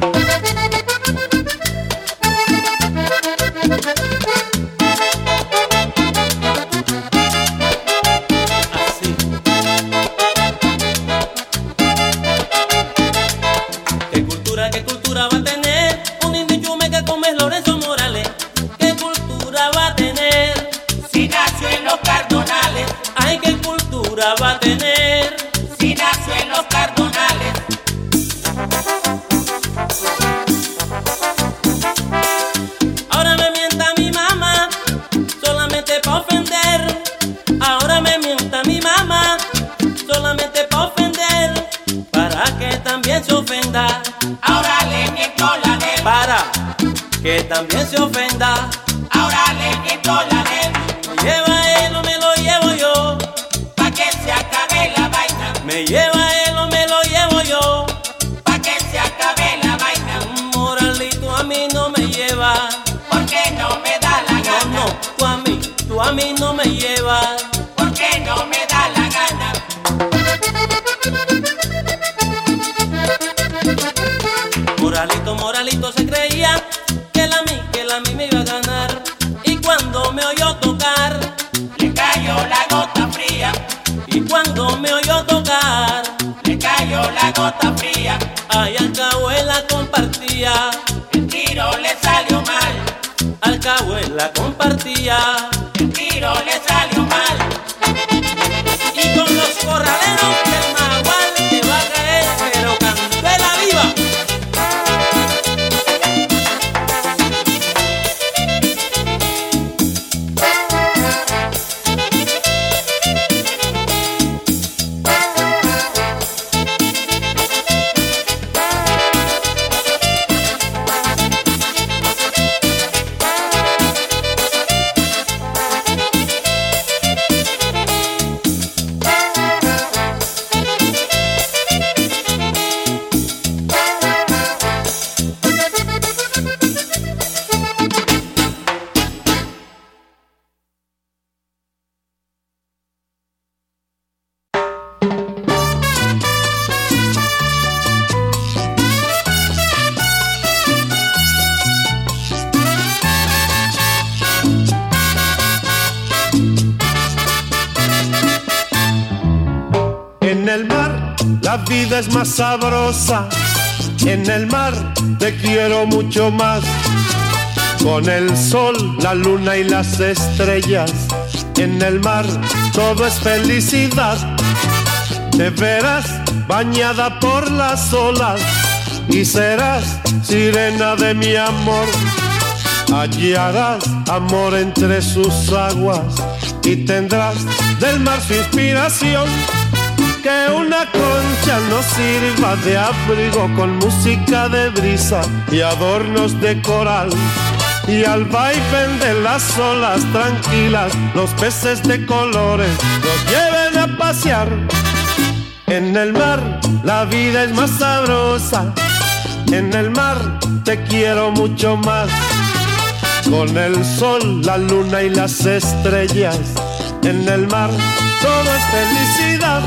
Así. ¿Qué cultura va a tener un indio chumeca como es Lorenzo Morales? ¿Qué cultura va a tener? Si nació en los Cardonales, Ay, ¿qué cultura va a tener? si nació en los Cardonales. Ahora me mienta mi mamá, solamente pa' ofender. Ahora me mienta mi mamá, solamente pa' ofender. Para que también se ofenda, Ahora le miento la de él, para que también se ofenda. ahora le miento la de él. Me lleva él o me lo llevo yo, Pa' que se acabe la vaina, me lleva él o me lo llevo yo. pa' que se acabe la vaina. Moralito, a mí no me lleva. Porque no me da la No, gana, no, tú a mí no me llevas. porque no me da la gana. Moralito se creía que la mí me iba a ganar. Y cuando me oyó tocar, Le cayó la gota fría, y cuando me oyó tocar, le cayó la gota fría. ay, al cabo él la compartía. El tiro le salió mal, Al cabo él la compartía. el tiro le salió mal. Y con los corraleros el magual te va a caer, pero candela viva. vida es más sabrosa. En el mar te quiero mucho más. Con el sol, la luna y las estrellas. En el mar todo es felicidad. Te verás bañada por las olas y serás sirena de mi amor. Hallarás amor entre sus aguas y tendrás del mar su inspiración. Que una concha nos sirva de abrigo con música de brisa y adornos de coral. Y al vaivén de las olas tranquilas, los peces de colores nos lleven a pasear. En el mar la vida es más sabrosa. En el mar te quiero mucho más. Con el sol, la luna y las estrellas. En el mar todo es felicidad.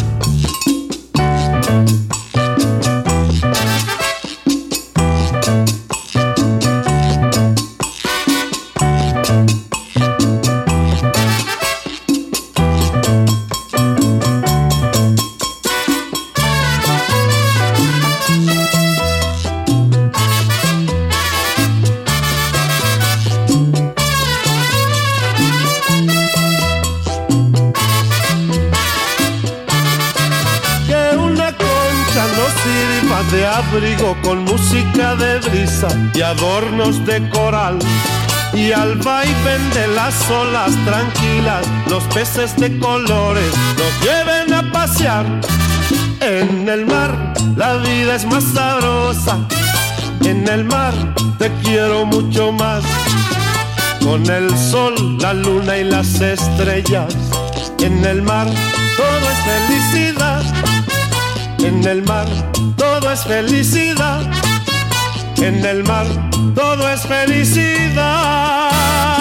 De abrigo con música de brisa y adornos de coral. Y al vaivén de las olas tranquilas, los peces de colores nos lleven a pasear. En el mar la vida es más sabrosa. En el mar te quiero mucho más. Con el sol, la luna y las estrellas. En el mar todo es felicidad. En el mar todo es felicidad. En el mar todo es felicidad.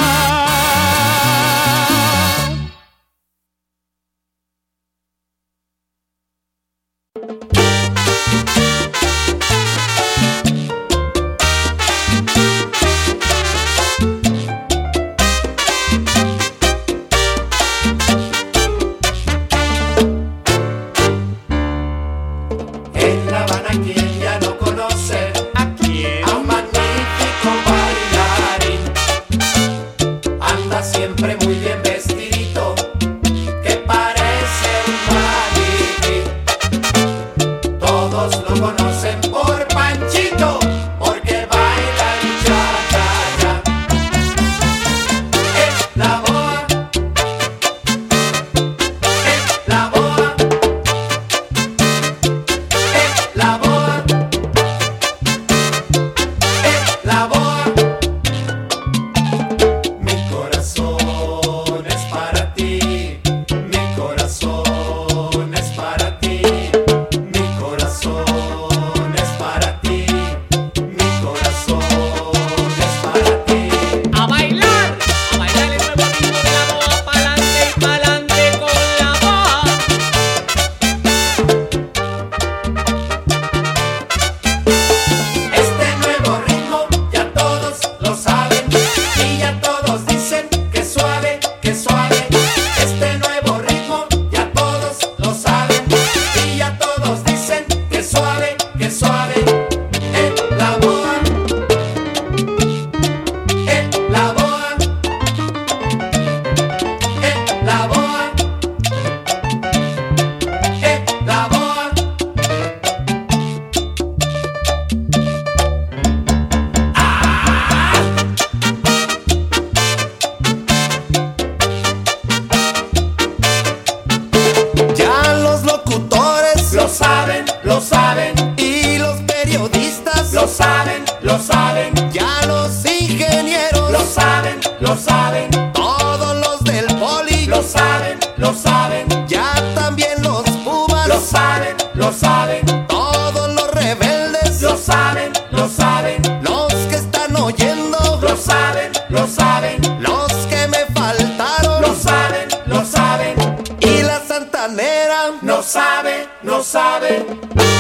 No sabe.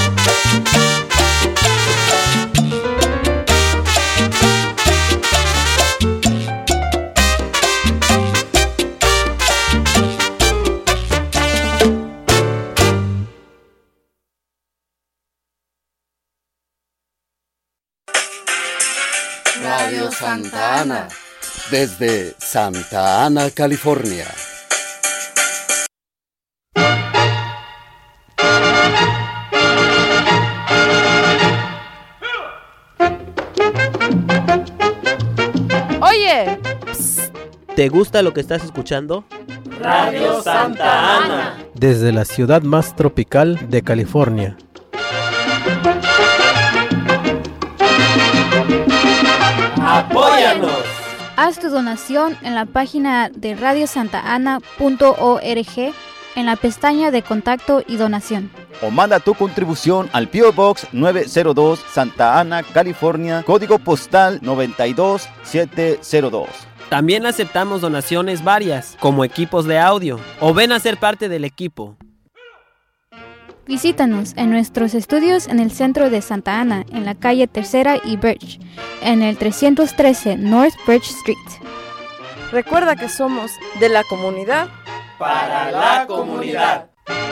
Radio Santa Ana. Desde Santa Ana, California. Oye, ¿te gusta lo que estás escuchando? Radio Santa Ana. Desde la ciudad más tropical de California. ¡Apóyanos! Haz tu donación en la página de radiosantaana.org en la pestaña de contacto y donación. O manda tu contribución al P.O. Box 902, Santa Ana, California, código postal 92702. También aceptamos donaciones varias, como equipos de audio, o ven a ser parte del equipo. Visítanos en nuestros estudios en el centro de Santa Ana, en la calle Tercera y Birch, en el 313 North Birch Street. Recuerda que somos de la comunidad para la comunidad.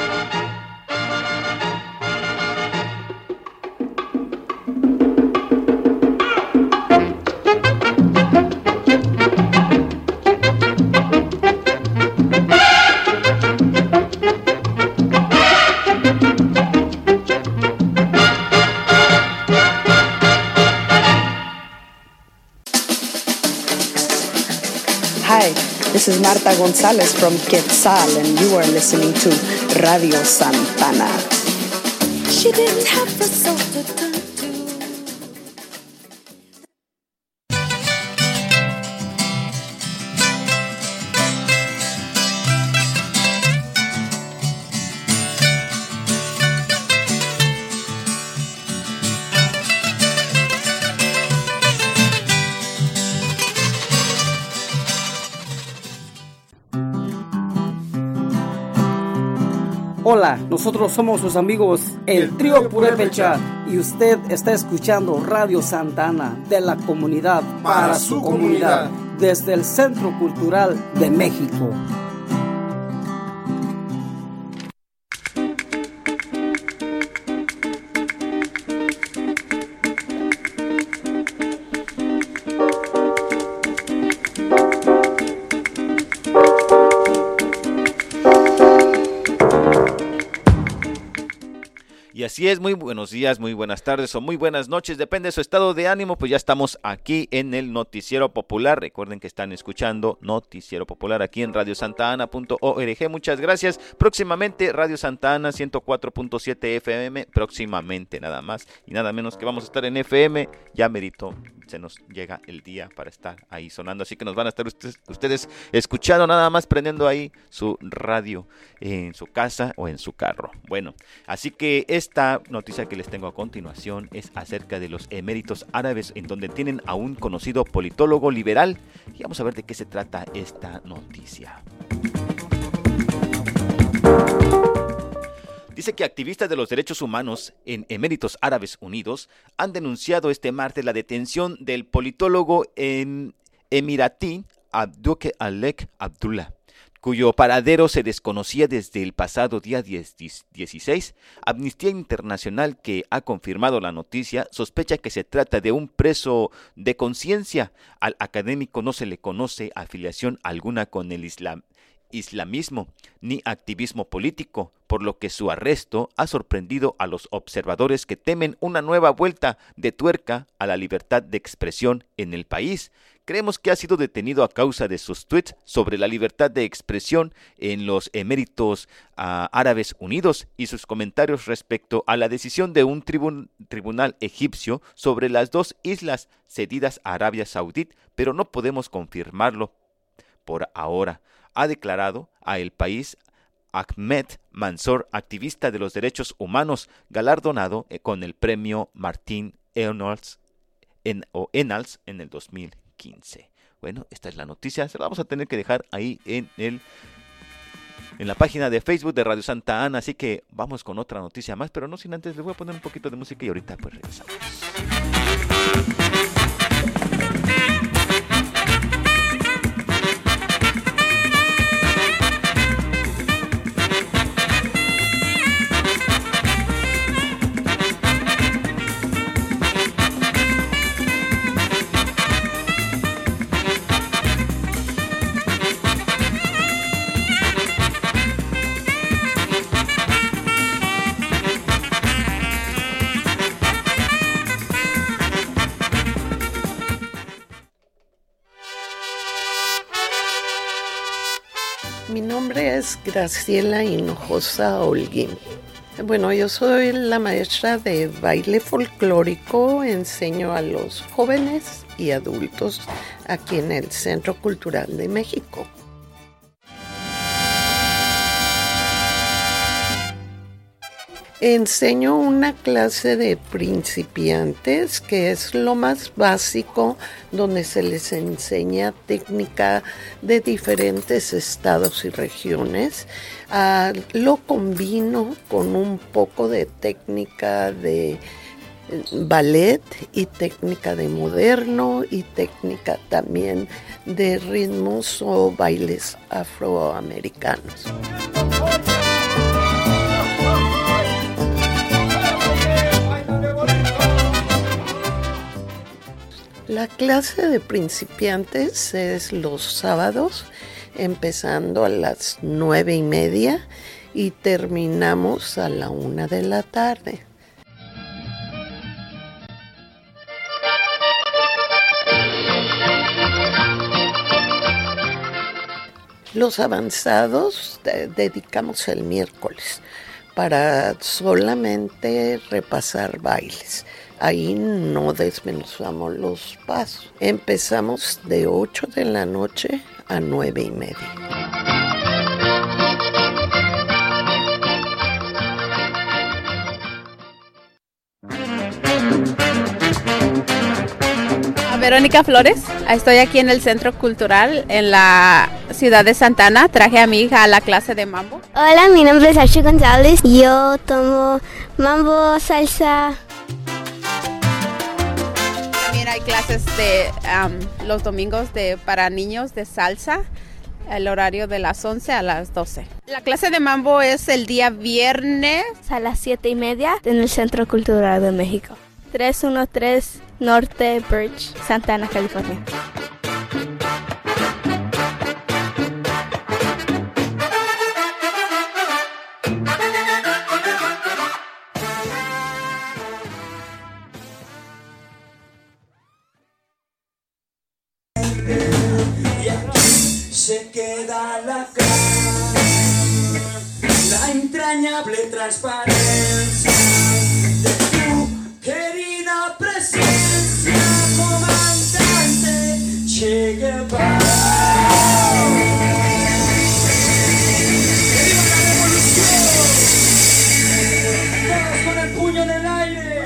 Hi, this is Marta Gonzalez from Quetzal, and you are listening to Radio Santana. She didn't have the soul to turn to. Hola, nosotros somos sus amigos El Trío Purépecha y usted está escuchando Radio Santa Ana, de la comunidad para su comunidad, desde el Centro Cultural de México. Y así es, muy buenos días, muy buenas tardes o muy buenas noches, depende de su estado de ánimo, pues ya estamos aquí en el Noticiero Popular. Recuerden que están escuchando Noticiero Popular aquí en radiosantana.org. Muchas gracias. Próximamente Radio Santa Ana 104.7 FM, próximamente nada más y nada menos que vamos a estar en FM. Ya merito, se nos llega el día para estar ahí sonando, así que nos van a estar ustedes escuchando, nada más prendiendo ahí su radio en su casa o en su carro. Bueno, así que esta noticia que les tengo a continuación es acerca de los eméritos árabes, en donde tienen a un conocido politólogo liberal, y vamos a ver de qué se trata esta noticia. Dice que activistas de los derechos humanos en Eméritos Árabes Unidos han denunciado este martes la detención del politólogo emiratí Abduke Alek Abdullah, cuyo paradero se desconocía desde el pasado día 16. Amnistía Internacional, que ha confirmado la noticia, sospecha que se trata de un preso de conciencia. Al académico no se le conoce afiliación alguna con el islamismo ni activismo político, por lo que su arresto ha sorprendido a los observadores que temen una nueva vuelta de tuerca a la libertad de expresión en el país. Creemos que ha sido detenido a causa de sus tweets sobre la libertad de expresión en los Eméritos Árabes Unidos y sus comentarios respecto a la decisión de un tribunal egipcio sobre las dos islas cedidas a Arabia Saudí, pero no podemos confirmarlo por ahora, ha declarado a El País Ahmed Mansour, activista de los derechos humanos, galardonado con el premio Martin Ennals en el 2015. Bueno, esta es la noticia, se la vamos a tener que dejar ahí en la página de Facebook de Radio Santa Ana, así que vamos con otra noticia más, pero no sin antes les voy a poner un poquito de música y ahorita pues regresamos. Mi nombre es Graciela Hinojosa Holguín. Bueno, yo soy la maestra de baile folclórico, enseño a los jóvenes y adultos aquí en el Centro Cultural de México. Enseño una clase de principiantes, que es lo más básico, donde se les enseña técnica de diferentes estados y regiones. Lo combino con un poco de técnica de ballet y técnica de moderno y técnica también de ritmos o bailes afroamericanos. La clase de principiantes es los sábados, empezando a las 9:30 y terminamos a la 1 de la tarde. Los avanzados dedicamos el miércoles para solamente repasar bailes. Ahí no desmenuzamos los pasos. Empezamos de 8 de la noche a 9:30. Verónica Flores, estoy aquí en el Centro Cultural en la ciudad de Santa Ana. Traje a mi hija a la clase de mambo. Hola, mi nombre es Archie González. Yo tomo mambo, salsa. También hay clases de los domingos para niños de salsa, el horario de las 11 a las 12. La clase de mambo es el día viernes a las 7:30 en el Centro Cultural de México. 313 Norte Birch, Santa Ana, California. Se queda la entrañable transparencia de tu querida presencia, comandante Che Guevara. ¡Que viva la revolución! Todos con el puño en el aire.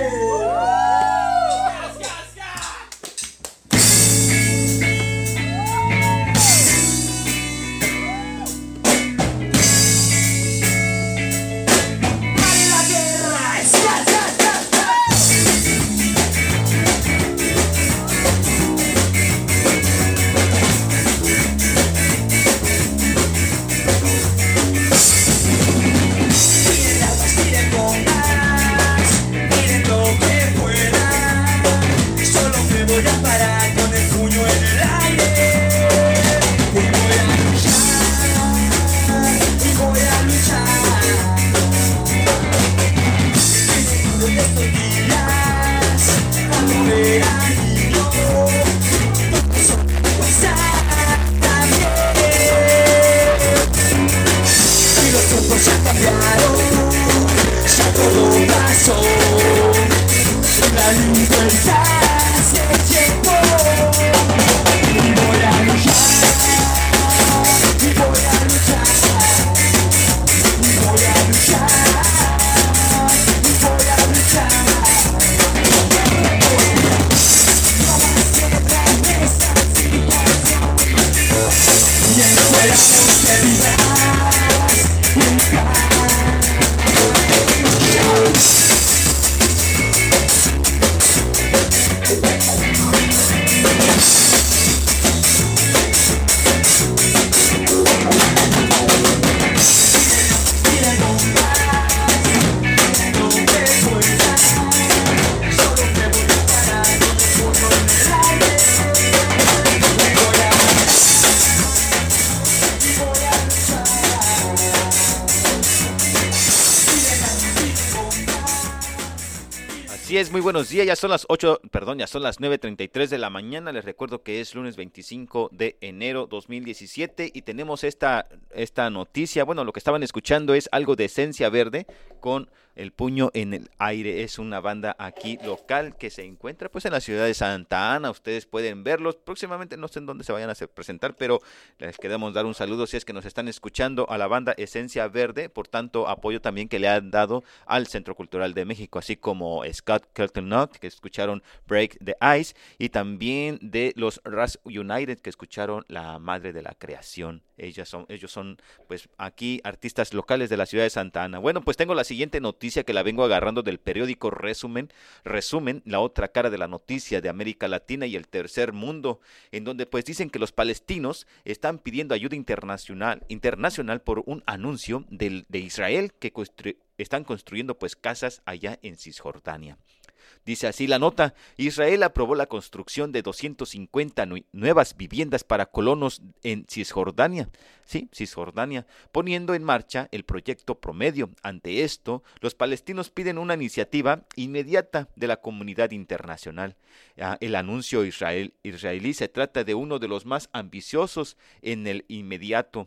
es, muy buenos días, ya son las 9:33 de la mañana, les recuerdo que es lunes 25 de enero 2017 y tenemos esta noticia, bueno, lo que estaban escuchando es algo de Esencia Verde con El Puño en el Aire, es una banda aquí local que se encuentra pues en la ciudad de Santa Ana, ustedes pueden verlos, próximamente no sé en dónde se vayan a presentar, pero les queremos dar un saludo si es que nos están escuchando a la banda Esencia Verde, por tanto apoyo también que le han dado al Centro Cultural de México, así como Scott Keltennock, que escucharon Break the Ice, y también de los Ras United, que escucharon La Madre de la Creación. Ellos son pues aquí artistas locales de la ciudad de Santa Ana. Bueno, pues tengo la siguiente noticia que la vengo agarrando del periódico Resumen, la otra cara de la noticia de América Latina y el tercer mundo, en donde pues dicen que los palestinos están pidiendo ayuda internacional por un anuncio de Israel que están construyendo pues casas allá en Cisjordania. Dice así la nota: Israel aprobó la construcción de 250 nuevas viviendas para colonos en Cisjordania. Sí, Cisjordania, poniendo en marcha el proyecto Promedio. Ante esto, los palestinos piden una iniciativa inmediata de la comunidad internacional. El anuncio israelí se trata de uno de los más ambiciosos en lo inmediato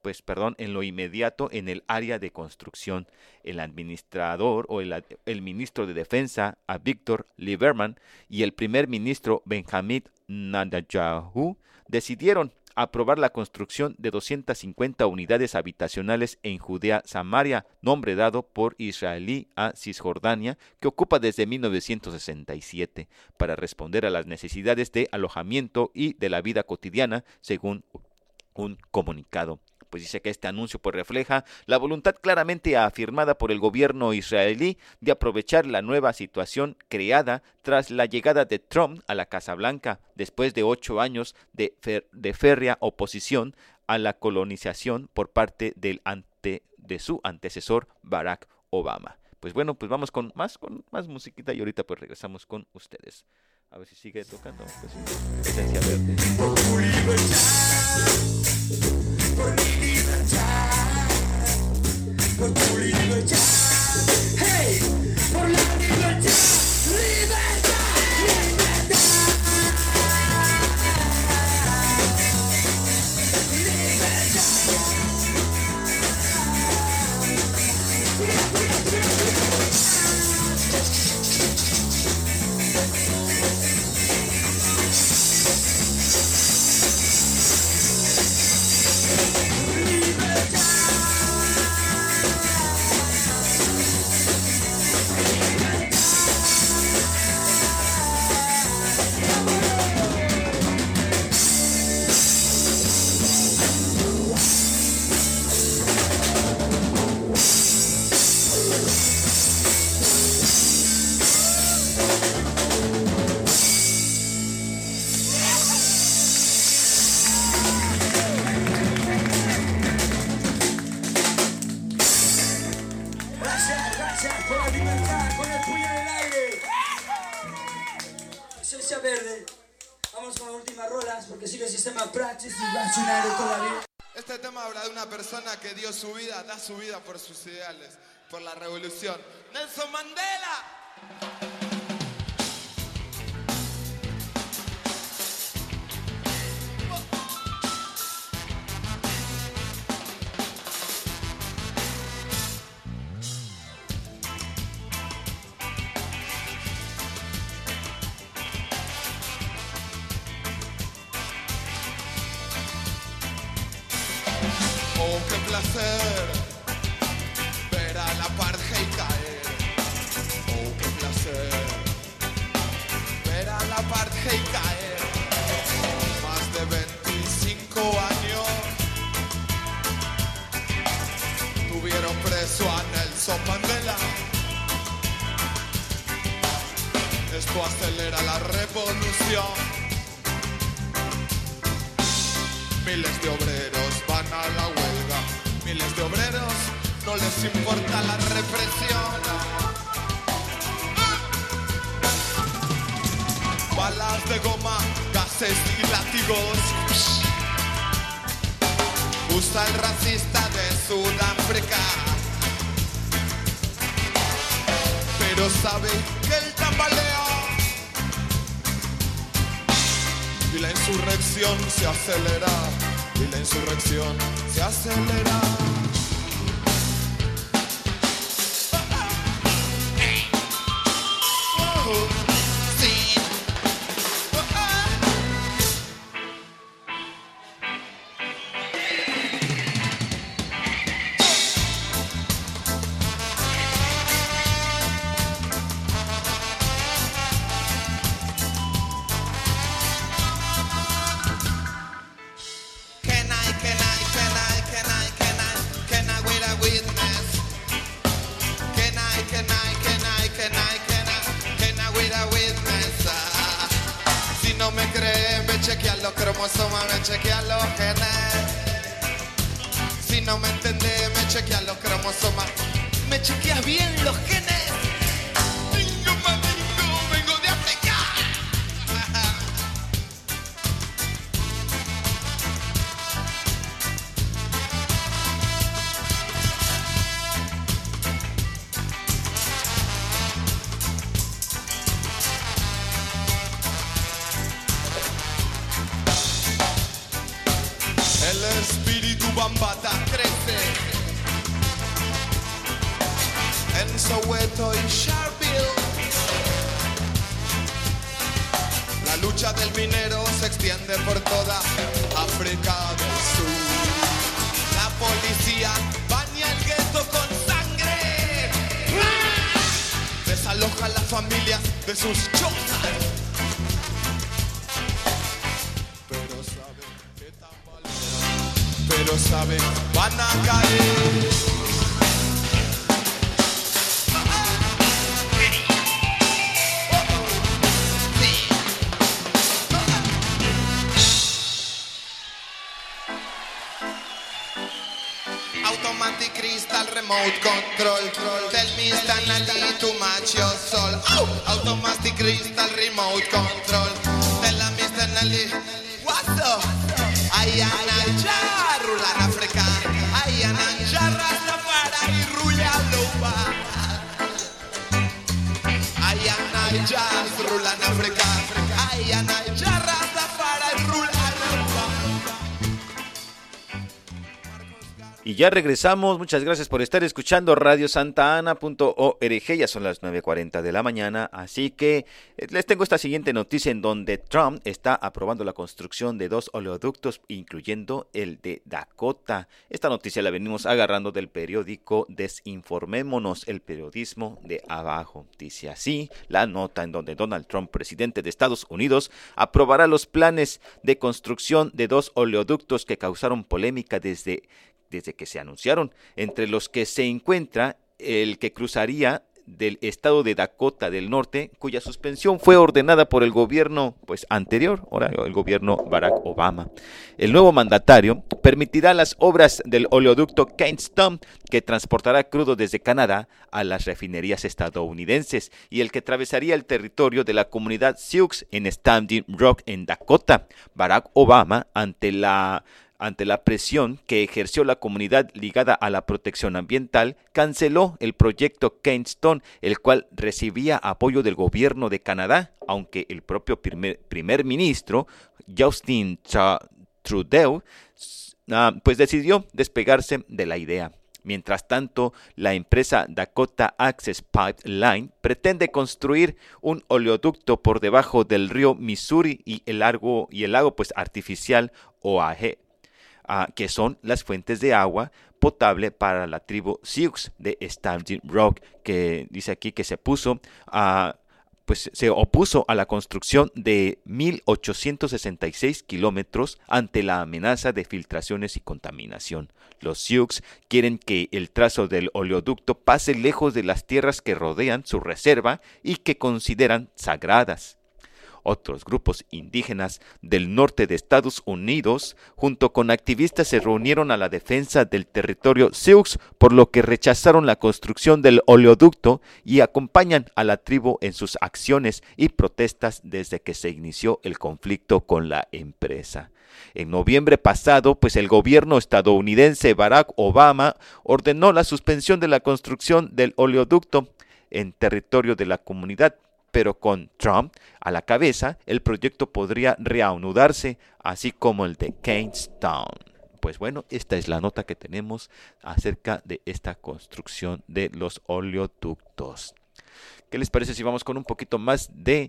en el área de construcción. El administrador o el ministro de Defensa, Avigdor Lieberman, y el primer ministro Benjamin Netanyahu decidieron aprobar la construcción de 250 unidades habitacionales en Judea Samaria, nombre dado por israelí a Cisjordania, que ocupa desde 1967, para responder a las necesidades de alojamiento y de la vida cotidiana, según un comunicado. Pues dice que este anuncio pues refleja la voluntad claramente afirmada por el gobierno israelí de aprovechar la nueva situación creada tras la llegada de Trump a la Casa Blanca, después de 8 años de férrea oposición a la colonización por parte de su antecesor Barack Obama. Pues bueno, pues vamos con más musiquita y ahorita pues regresamos con ustedes. A ver si sigue tocando. Pues, Esencia Verde. Por mi libertad, por tu libertad, hey, por la libertad, Este tema habla de una persona que dio su vida, da su vida por sus ideales, por la revolución. ¡Nelson Mandela! Oh, qué placer ver a la apartheid caer. Oh, qué placer ver a la apartheid caer. Más de 25 años tuvieron preso a Nelson Mandela. Esto acelera la revolución. Miles de obreros van a la huelga, miles de obreros no les importa la represión. Balas de goma, gases y látigos. Usa el racista de Sudáfrica, pero sabe que el tambal y la insurrección se acelera, y la insurrección se acelera. Chequear los cromosomas, me chequear los genes. Si no me entendés, me chequear los cromosomas, me chequeas bien los genes. Bingo, mamingo, vengo de África. El espíritu bambata crece en Soweto y Sharpeville. La lucha del minero se extiende por toda África del Sur. La policía baña el gueto con sangre, desaloja a las familias de sus chozas. Pero saben, van a caer. Automatic crystal remote control. Tell me Stanley too much your soul. Automatic crystal remote control. Tell me Stanley what's up. Ayananja rulan Africa, Ayananja Rastafari Ruyaloba. Ayananja rulan Africa, Ayananja Rastafari Ruyaloba. Y ya regresamos, muchas gracias por estar escuchando radiosantana.org, ya son las 9:40 de la mañana, así que les tengo esta siguiente noticia en donde Trump está aprobando la construcción de 2 oleoductos, incluyendo el de Dakota. Esta noticia la venimos agarrando del periódico Desinformémonos, el periodismo de abajo. Dice así la nota en donde Donald Trump, presidente de Estados Unidos, aprobará los planes de construcción de 2 oleoductos que causaron polémica desde que se anunciaron, entre los que se encuentra el que cruzaría del estado de Dakota del Norte, cuya suspensión fue ordenada por el gobierno anterior, ahora el gobierno Barack Obama. El nuevo mandatario permitirá las obras del oleoducto Keystone, que transportará crudo desde Canadá a las refinerías estadounidenses, y el que atravesaría el territorio de la comunidad Sioux en Standing Rock, en Dakota. Barack Obama, ante la presión que ejerció la comunidad ligada a la protección ambiental, canceló el proyecto Keystone, el cual recibía apoyo del gobierno de Canadá, aunque el propio primer ministro Justin Trudeau decidió despegarse de la idea. Mientras tanto, la empresa Dakota Access Pipeline pretende construir un oleoducto por debajo del río Missouri y el lago artificial Oahe, que son las fuentes de agua potable para la tribu Sioux de Standing Rock, que dice aquí que se opuso a la construcción de 1,866 kilómetros ante la amenaza de filtraciones y contaminación. Los Sioux quieren que el trazo del oleoducto pase lejos de las tierras que rodean su reserva y que consideran sagradas. Otros grupos indígenas del norte de Estados Unidos, junto con activistas, se reunieron a la defensa del territorio Sioux, por lo que rechazaron la construcción del oleoducto y acompañan a la tribu en sus acciones y protestas desde que se inició el conflicto con la empresa. En noviembre pasado, el gobierno estadounidense Barack Obama ordenó la suspensión de la construcción del oleoducto en territorio de la comunidad pero con Trump a la cabeza, el proyecto podría reanudarse, así como el de Keynestown. Pues bueno, esta es la nota que tenemos acerca de esta construcción de los oleoductos. ¿Qué les parece si vamos con un poquito más ¿de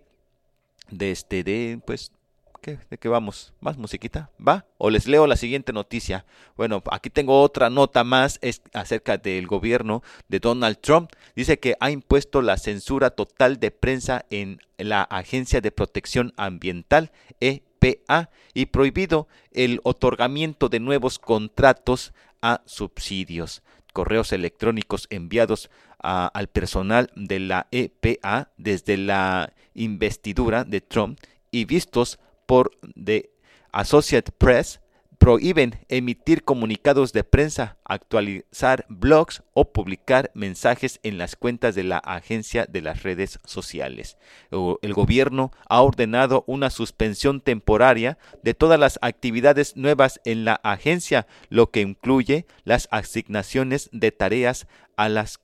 qué vamos? ¿Más musiquita? ¿Va? ¿O les leo la siguiente noticia? Bueno, aquí tengo otra nota más, es acerca del gobierno de Donald Trump. Dice que ha impuesto la censura total de prensa en la Agencia de Protección Ambiental, EPA, y prohibido el otorgamiento de nuevos contratos a subsidios. Correos electrónicos enviados al personal de la EPA desde la investidura de Trump y vistos por The Associated Press prohíben emitir comunicados de prensa, actualizar blogs o publicar mensajes en las cuentas de la agencia de las redes sociales. El gobierno ha ordenado una suspensión temporaria de todas las actividades nuevas en la agencia, lo que incluye las asignaciones de tareas a los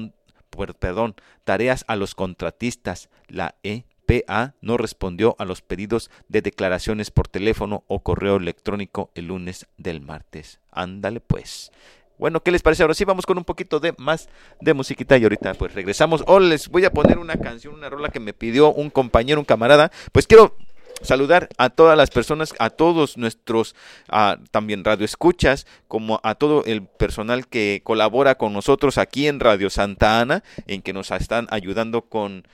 contratistas. La EPA no respondió a los pedidos de declaraciones por teléfono o correo electrónico el lunes del martes. Ándale pues. Bueno, ¿qué les parece? Ahora sí vamos con un poquito más de musiquita y ahorita pues regresamos. Les voy a poner una canción, una rola que me pidió un compañero, un camarada. Pues quiero saludar a todas las personas, a todos nuestros también radioescuchas, como a todo el personal que colabora con nosotros aquí en Radio Santa Ana, en que nos están ayudando con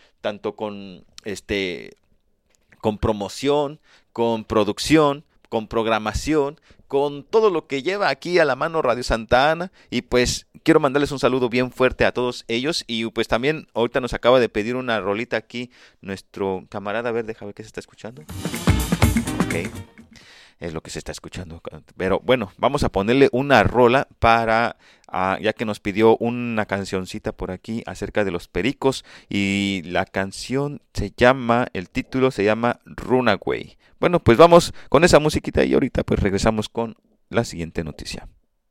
promoción, con producción, con programación, con todo lo que lleva aquí a la mano Radio Santa Ana. Y pues quiero mandarles un saludo bien fuerte a todos ellos. Y pues también ahorita nos acaba de pedir una rolita aquí nuestro camarada. A ver, déjame ver qué se está escuchando. Ok, es lo que se está escuchando. Pero bueno, vamos a ponerle una rola para, ya que nos pidió una cancioncita por aquí acerca de los pericos. Y la canción el título se llama Runaway. Bueno, pues vamos con esa musiquita y ahorita pues regresamos con la siguiente noticia.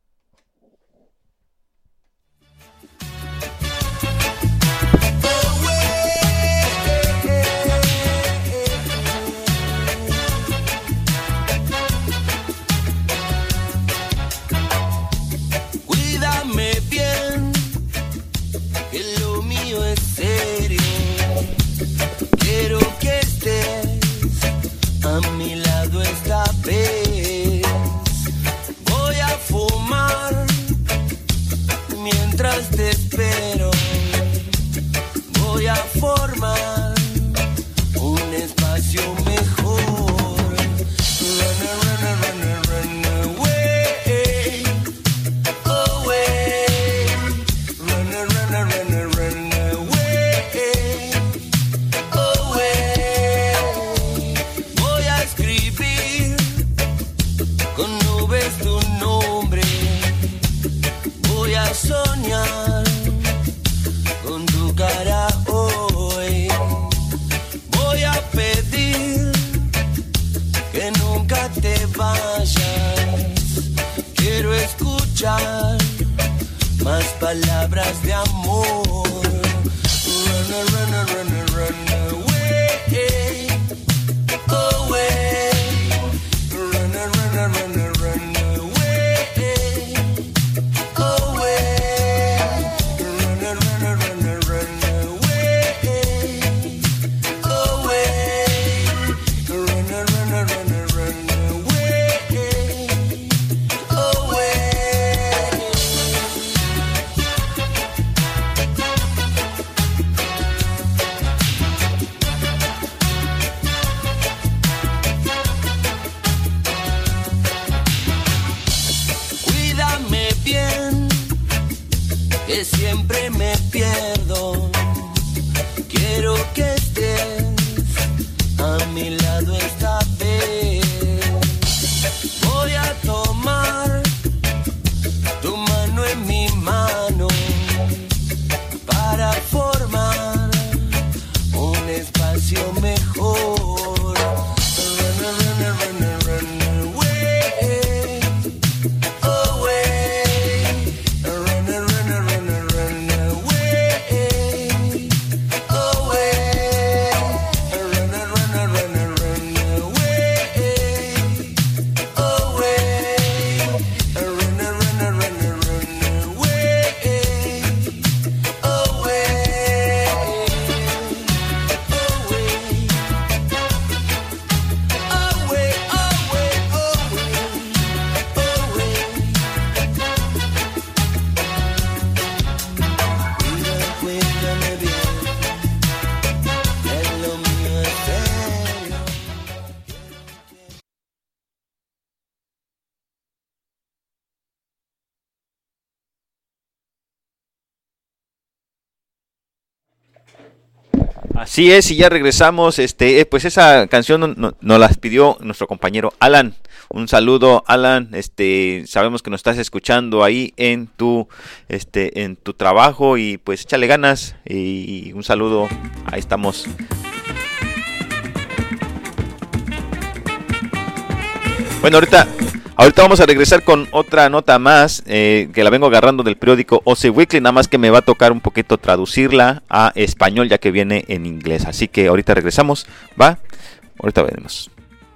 Cuídame bien, que lo mío es serio. Quiero que estés a mi lado esta vez. Voy a fumar mientras te espero. Voy a formar un espacio mejor. Run away, away. Run away, away. Voy a escribir con nubes tu nombre. Voy a soñar con tu cara hoy. Voy a pedir que nunca te vayas. Quiero escuchar más palabras de amor. Run away, away. Run away, away. Run Cuídame bien, que siempre me pierdo. Quiero que estés a mi lado esta vez. Voy a tomar tu mano en mi mano para formar un espacio mejor. Run away, away. Así es, y ya regresamos. Pues esa canción nos la pidió nuestro compañero Alan. Un saludo, Alan. Sabemos que nos estás escuchando ahí en tu trabajo, y pues échale ganas y un saludo. Ahí estamos. Bueno, ahorita vamos a regresar con otra nota más, que la vengo agarrando del periódico OC Weekly, nada más que me va a tocar un poquito traducirla a español, ya que viene en inglés. Así que ahorita regresamos, ¿va? Ahorita veremos.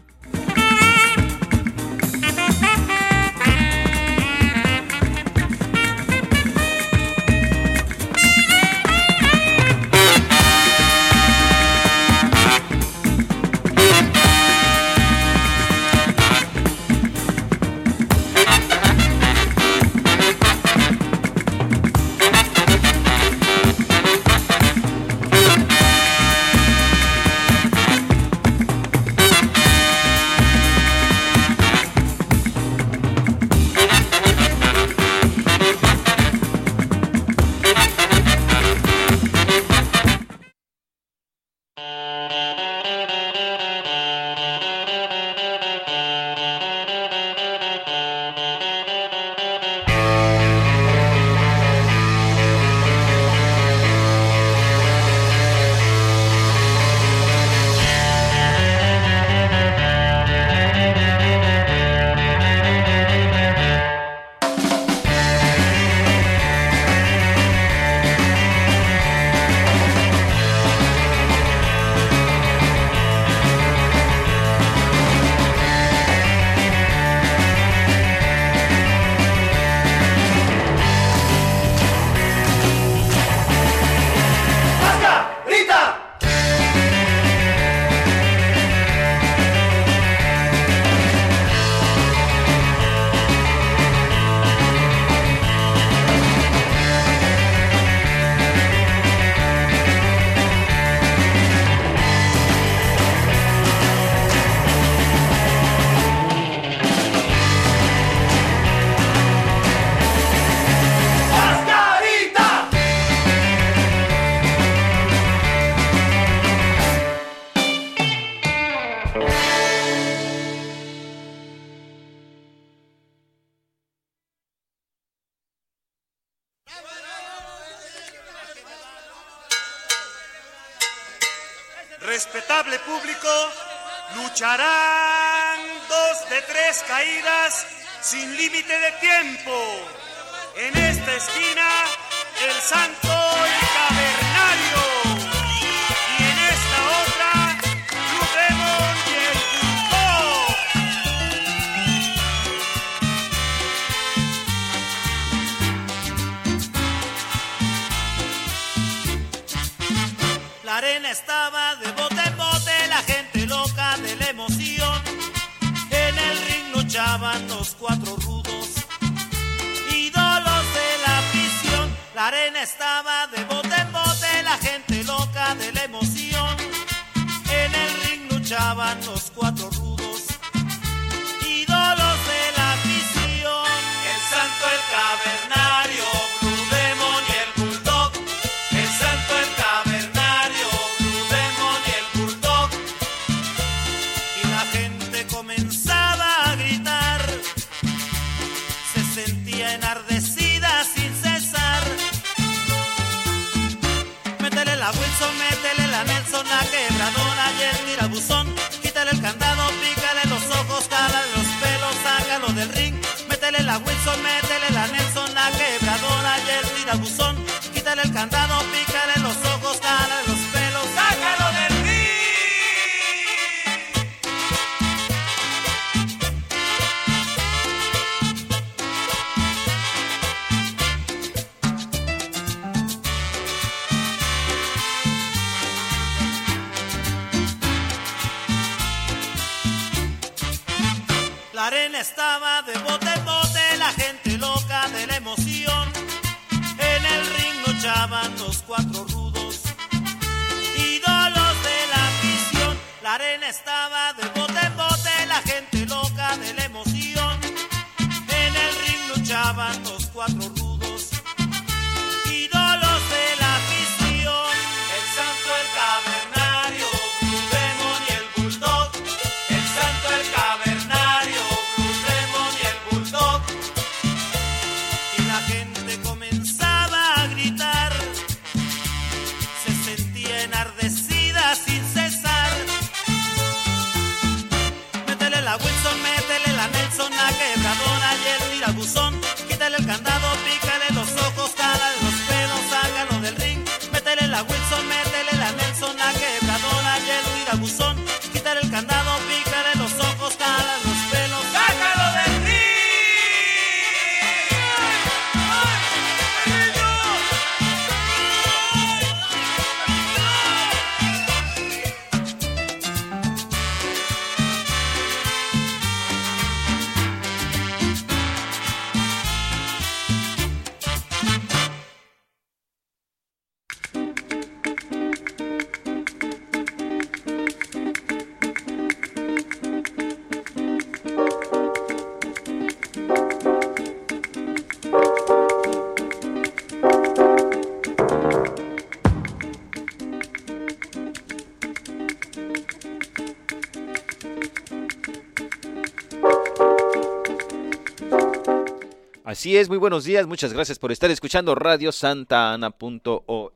Respetable público, lucharán 2 de 3 caídas sin límite de tiempo. En esta esquina, el Santo y Cavernario. Y en esta otra, Blue Demon y el La arena estaba de bote en bote, la gente loca de la emoción. En el ring luchaban los 4 rudos, ídolos de la afición. La arena estaba de bote en bote, la gente loca de la emoción. En el ring luchaban los 4 rudos, ídolos de la afición. El Santo, el Cavernario, Blue Demon y el Bulldog. El Santo, el Cavernario, Blue Demon y el Bulldog. Y la gente comenzaba a gritar, se sentía enardecida sin cesar. Métele la Wilson, métele la Nelson, la quebradora y el tirabuzón. Quítale el candado, pícale los ojos, cálale los pelos, sácalo del ring. Métele la Wilson, métele la Nelson, la quebradora y el tirabuzón. Quítale el candado, pícale los ojos, cálale los pelos, sácalo del ring. La arena estaba de bote en bote, la gente loca de la emoción. En el ring luchaban los 4 rudos, ídolos de la afición. La arena estaba de bote en bote, la gente loca de la emoción. En el ring luchaban los 4 rudos, ídolos de la afición. El Santo, el Cavernario, la Wilson, métele la Nelson, la quebradora y el tirabuzón. Quítale el candado, pícale los ojos, cálale los pelos, sácalo del ring. Métele la Wilson, métele la Nelson, la quebradora y el tirabuzón. Quítale el candado, pícale los ojos, cálale los pelos, sácalo del ring. Así es, muy buenos días, muchas gracias por estar escuchando Radio Santana.org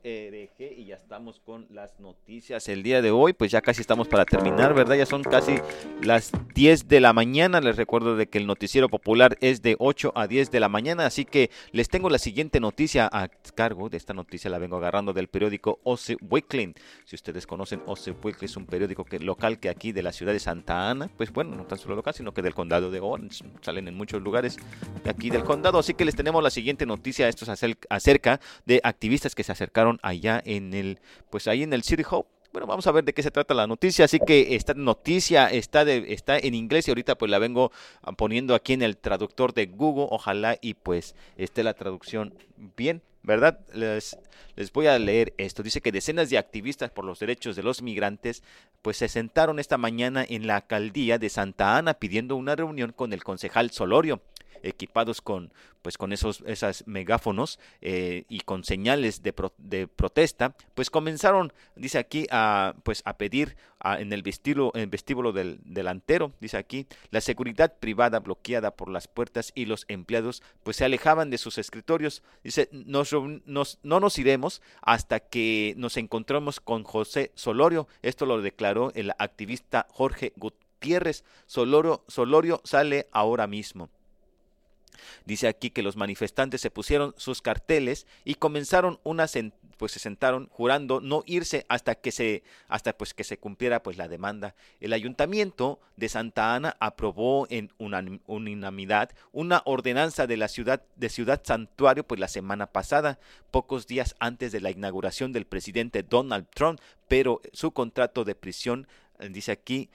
y ya estamos con las noticias el día de hoy, pues ya casi estamos para terminar, ¿verdad? Ya son casi las 10 de la mañana, les recuerdo de que el noticiero popular es de 8 a 10 de la mañana, así que les tengo la siguiente noticia a cargo. De esta noticia la vengo agarrando del periódico OC Weekly. Si ustedes conocen OC Weekly, es un periódico local que aquí de la ciudad de Santa Ana, pues bueno, no tan solo local, sino que del condado de Orange, salen en muchos lugares de aquí del condado. Así que les tenemos la siguiente noticia. Esto es acerca de activistas que se acercaron allá en el, pues ahí en el City Hall. Bueno, vamos a ver de qué se trata la noticia. Así que esta noticia está en inglés y ahorita pues la vengo poniendo aquí en el traductor de Google. Ojalá y pues esté la traducción bien, ¿verdad? Les voy a leer esto. Dice que decenas de activistas por los derechos de los migrantes pues se sentaron esta mañana en la alcaldía de Santa Ana pidiendo una reunión con el concejal Solorio, equipados con esas megáfonos y con señales de protesta, pues comenzaron, dice aquí, a pedir en el vestíbulo del delantero, dice aquí, la seguridad privada bloqueada por las puertas y los empleados pues se alejaban de sus escritorios. Dice, no nos iremos hasta que nos encontremos con José Solorio. Esto lo declaró el activista Jorge Gutiérrez. Solorio sale ahora mismo. Dice aquí que los manifestantes se pusieron sus carteles y comenzaron se sentaron jurando no irse hasta que se cumpliera pues la demanda. El ayuntamiento de Santa Ana aprobó en unanimidad una ordenanza de la ciudad santuario pues la semana pasada, pocos días antes de la inauguración del presidente Donald Trump, pero su contrato de prisión, dice aquí,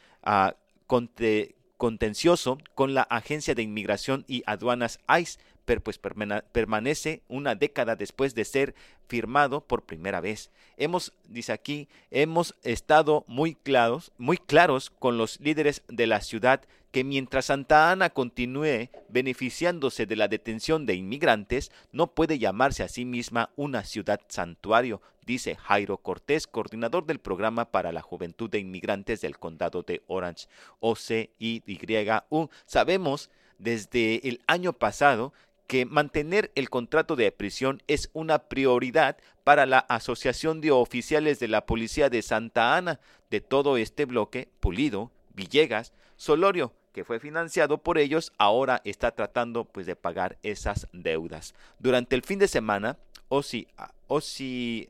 contencioso con la Agencia de Inmigración y Aduanas ICE, pues permanece una década después de ser firmado por primera vez. Dice aquí, hemos estado muy claros con los líderes de la ciudad que mientras Santa Ana continúe beneficiándose de la detención de inmigrantes, no puede llamarse a sí misma una ciudad santuario, dice Jairo Cortés, coordinador del programa para la juventud de inmigrantes del condado de Orange, OCIYU. Sabemos desde el año pasado que mantener el contrato de prisión es una prioridad para la Asociación de Oficiales de la Policía de Santa Ana. De todo este bloque, Pulido, Villegas, Solorio, que fue financiado por ellos, ahora está tratando pues de pagar esas deudas. Durante el fin de semana, OCIYU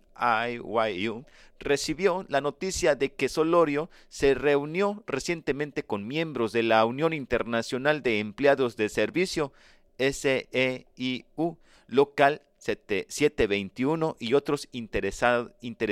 recibió la noticia de que Solorio se reunió recientemente con miembros de la Unión Internacional de Empleados de Servicio, SEIU, local 721 y otros interesados,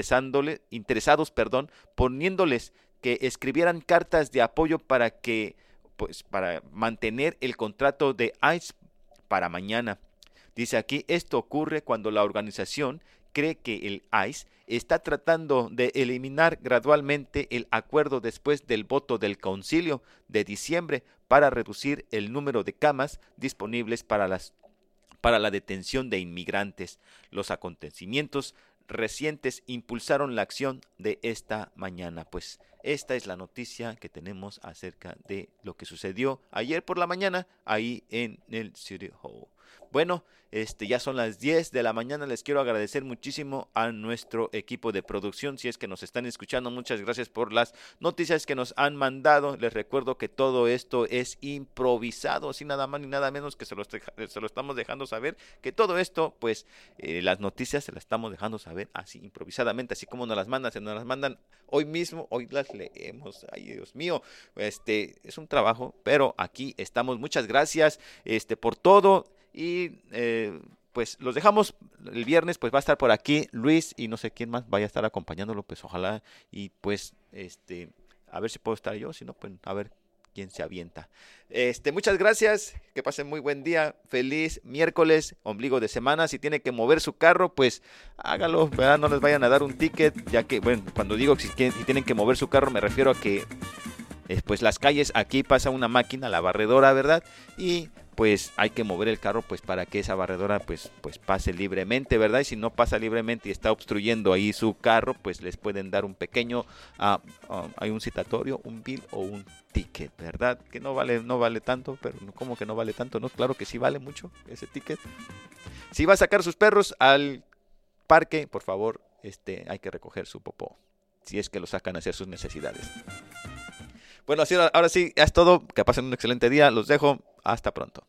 poniéndoles que escribieran cartas de apoyo para mantener el contrato de ICE para mañana. Dice aquí, esto ocurre cuando la organización cree que el ICE está tratando de eliminar gradualmente el acuerdo después del voto del concilio de diciembre para reducir el número de camas disponibles para la detención de inmigrantes. Los acontecimientos recientes impulsaron la acción de esta mañana. Pues esta es la noticia que tenemos acerca de lo que sucedió ayer por la mañana ahí en el City Hall. Bueno, ya son las 10 de la mañana. Les quiero agradecer muchísimo a nuestro equipo de producción. Si es que nos están escuchando, muchas gracias por las noticias que nos han mandado. Les recuerdo que todo esto es improvisado, así nada más ni nada menos que se lo estamos dejando saber. Que todo esto, pues, las noticias se las estamos dejando saber así improvisadamente, así como nos las mandan. Se nos las mandan hoy mismo, hoy las leemos. Ay, Dios mío, es un trabajo, pero aquí estamos. Muchas gracias por todo. Y pues los dejamos el viernes, pues va a estar por aquí Luis y no sé quién más vaya a estar acompañándolo, pues ojalá, y pues a ver si puedo estar yo, si no, pues a ver quién se avienta. Muchas gracias, que pasen muy buen día, feliz miércoles, ombligo de semana. Si tiene que mover su carro, pues hágalo, ¿verdad? No les vayan a dar un ticket, ya que, bueno, cuando digo si tienen que mover su carro me refiero a que pues las calles, aquí pasa una máquina, la barredora, ¿verdad? Y pues hay que mover el carro pues para que esa barredora pues pase libremente, ¿verdad? Y si no pasa libremente y está obstruyendo ahí su carro, pues les pueden dar un pequeño, hay un citatorio, un bill o un ticket, ¿verdad? Que no vale tanto, pero ¿cómo que no vale tanto? No, claro que sí vale mucho ese ticket. Si va a sacar sus perros al parque, por favor, hay que recoger su popó, si es que lo sacan a hacer sus necesidades. Bueno, así, ahora sí, es todo. Que pasen un excelente día. Los dejo. Hasta pronto.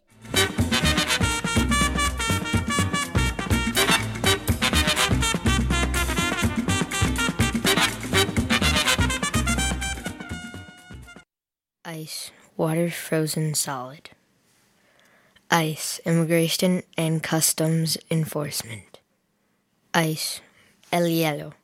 ICE, water frozen solid. ICE, Immigration and Customs Enforcement. ICE, el hielo.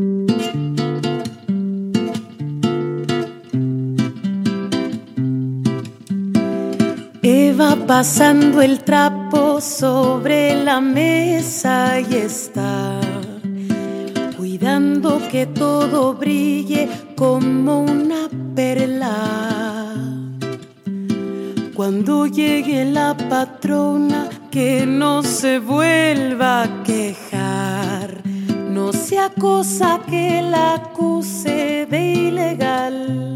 Va pasando el trapo sobre la mesa y está cuidando que todo brille como una perla. Cuando llegue la patrona, que no se vuelva a quejar, no sea cosa que la acuse de ilegal.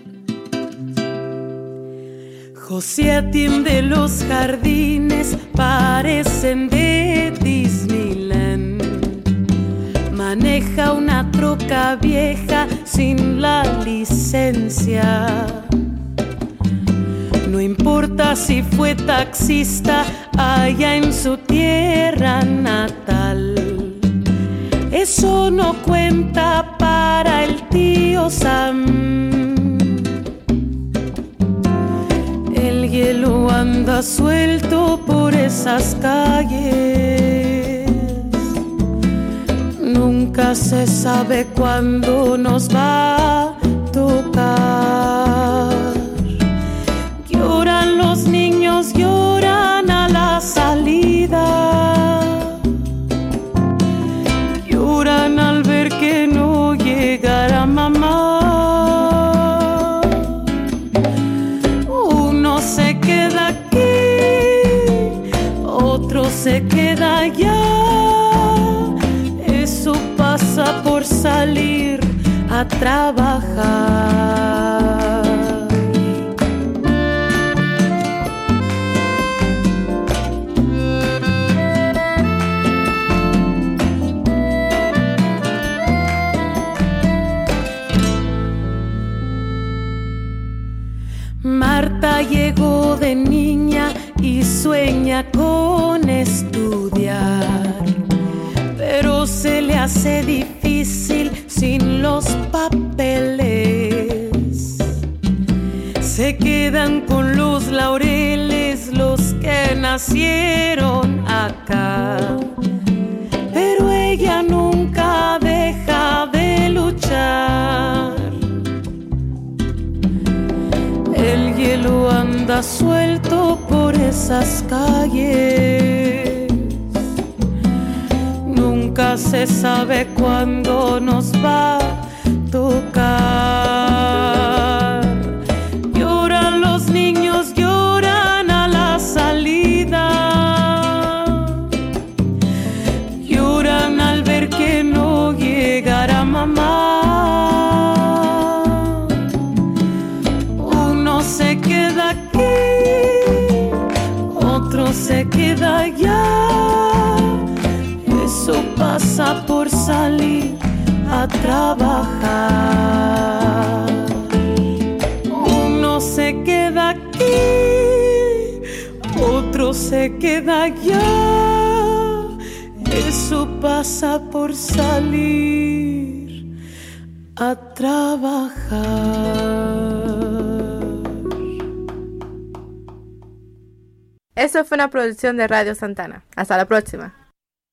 José atiende los jardines, parecen de Disneyland. Maneja una troca vieja sin la licencia. No importa si fue taxista allá en su tierra natal. Eso no cuenta para el tío Sam. El hielo anda suelto por esas calles. Nunca se sabe cuándo nos va a tocar. Lloran los niños, lloran a la salida. Lloran al ver que no llegará mamá. Se queda aquí, otro se queda allá. Eso pasa por salir a trabajar. Marta llegó de niña y sueña con estudiar, pero se le hace difícil sin los papeles. Se quedan con los laureles los que nacieron acá, pero ella nunca deja de luchar. El hielo anda suelto por esas calles. Nunca se sabe cuándo nos va a tocar. Lloran los niños, lloran a la salida. Lloran al ver que no llegará mamá. se queda allá. Eso pasa por salir a trabajar. Uno se queda aquí, otro se queda allá. Eso pasa por salir a trabajar. Eso fue una producción de Radio Santana. Hasta la próxima.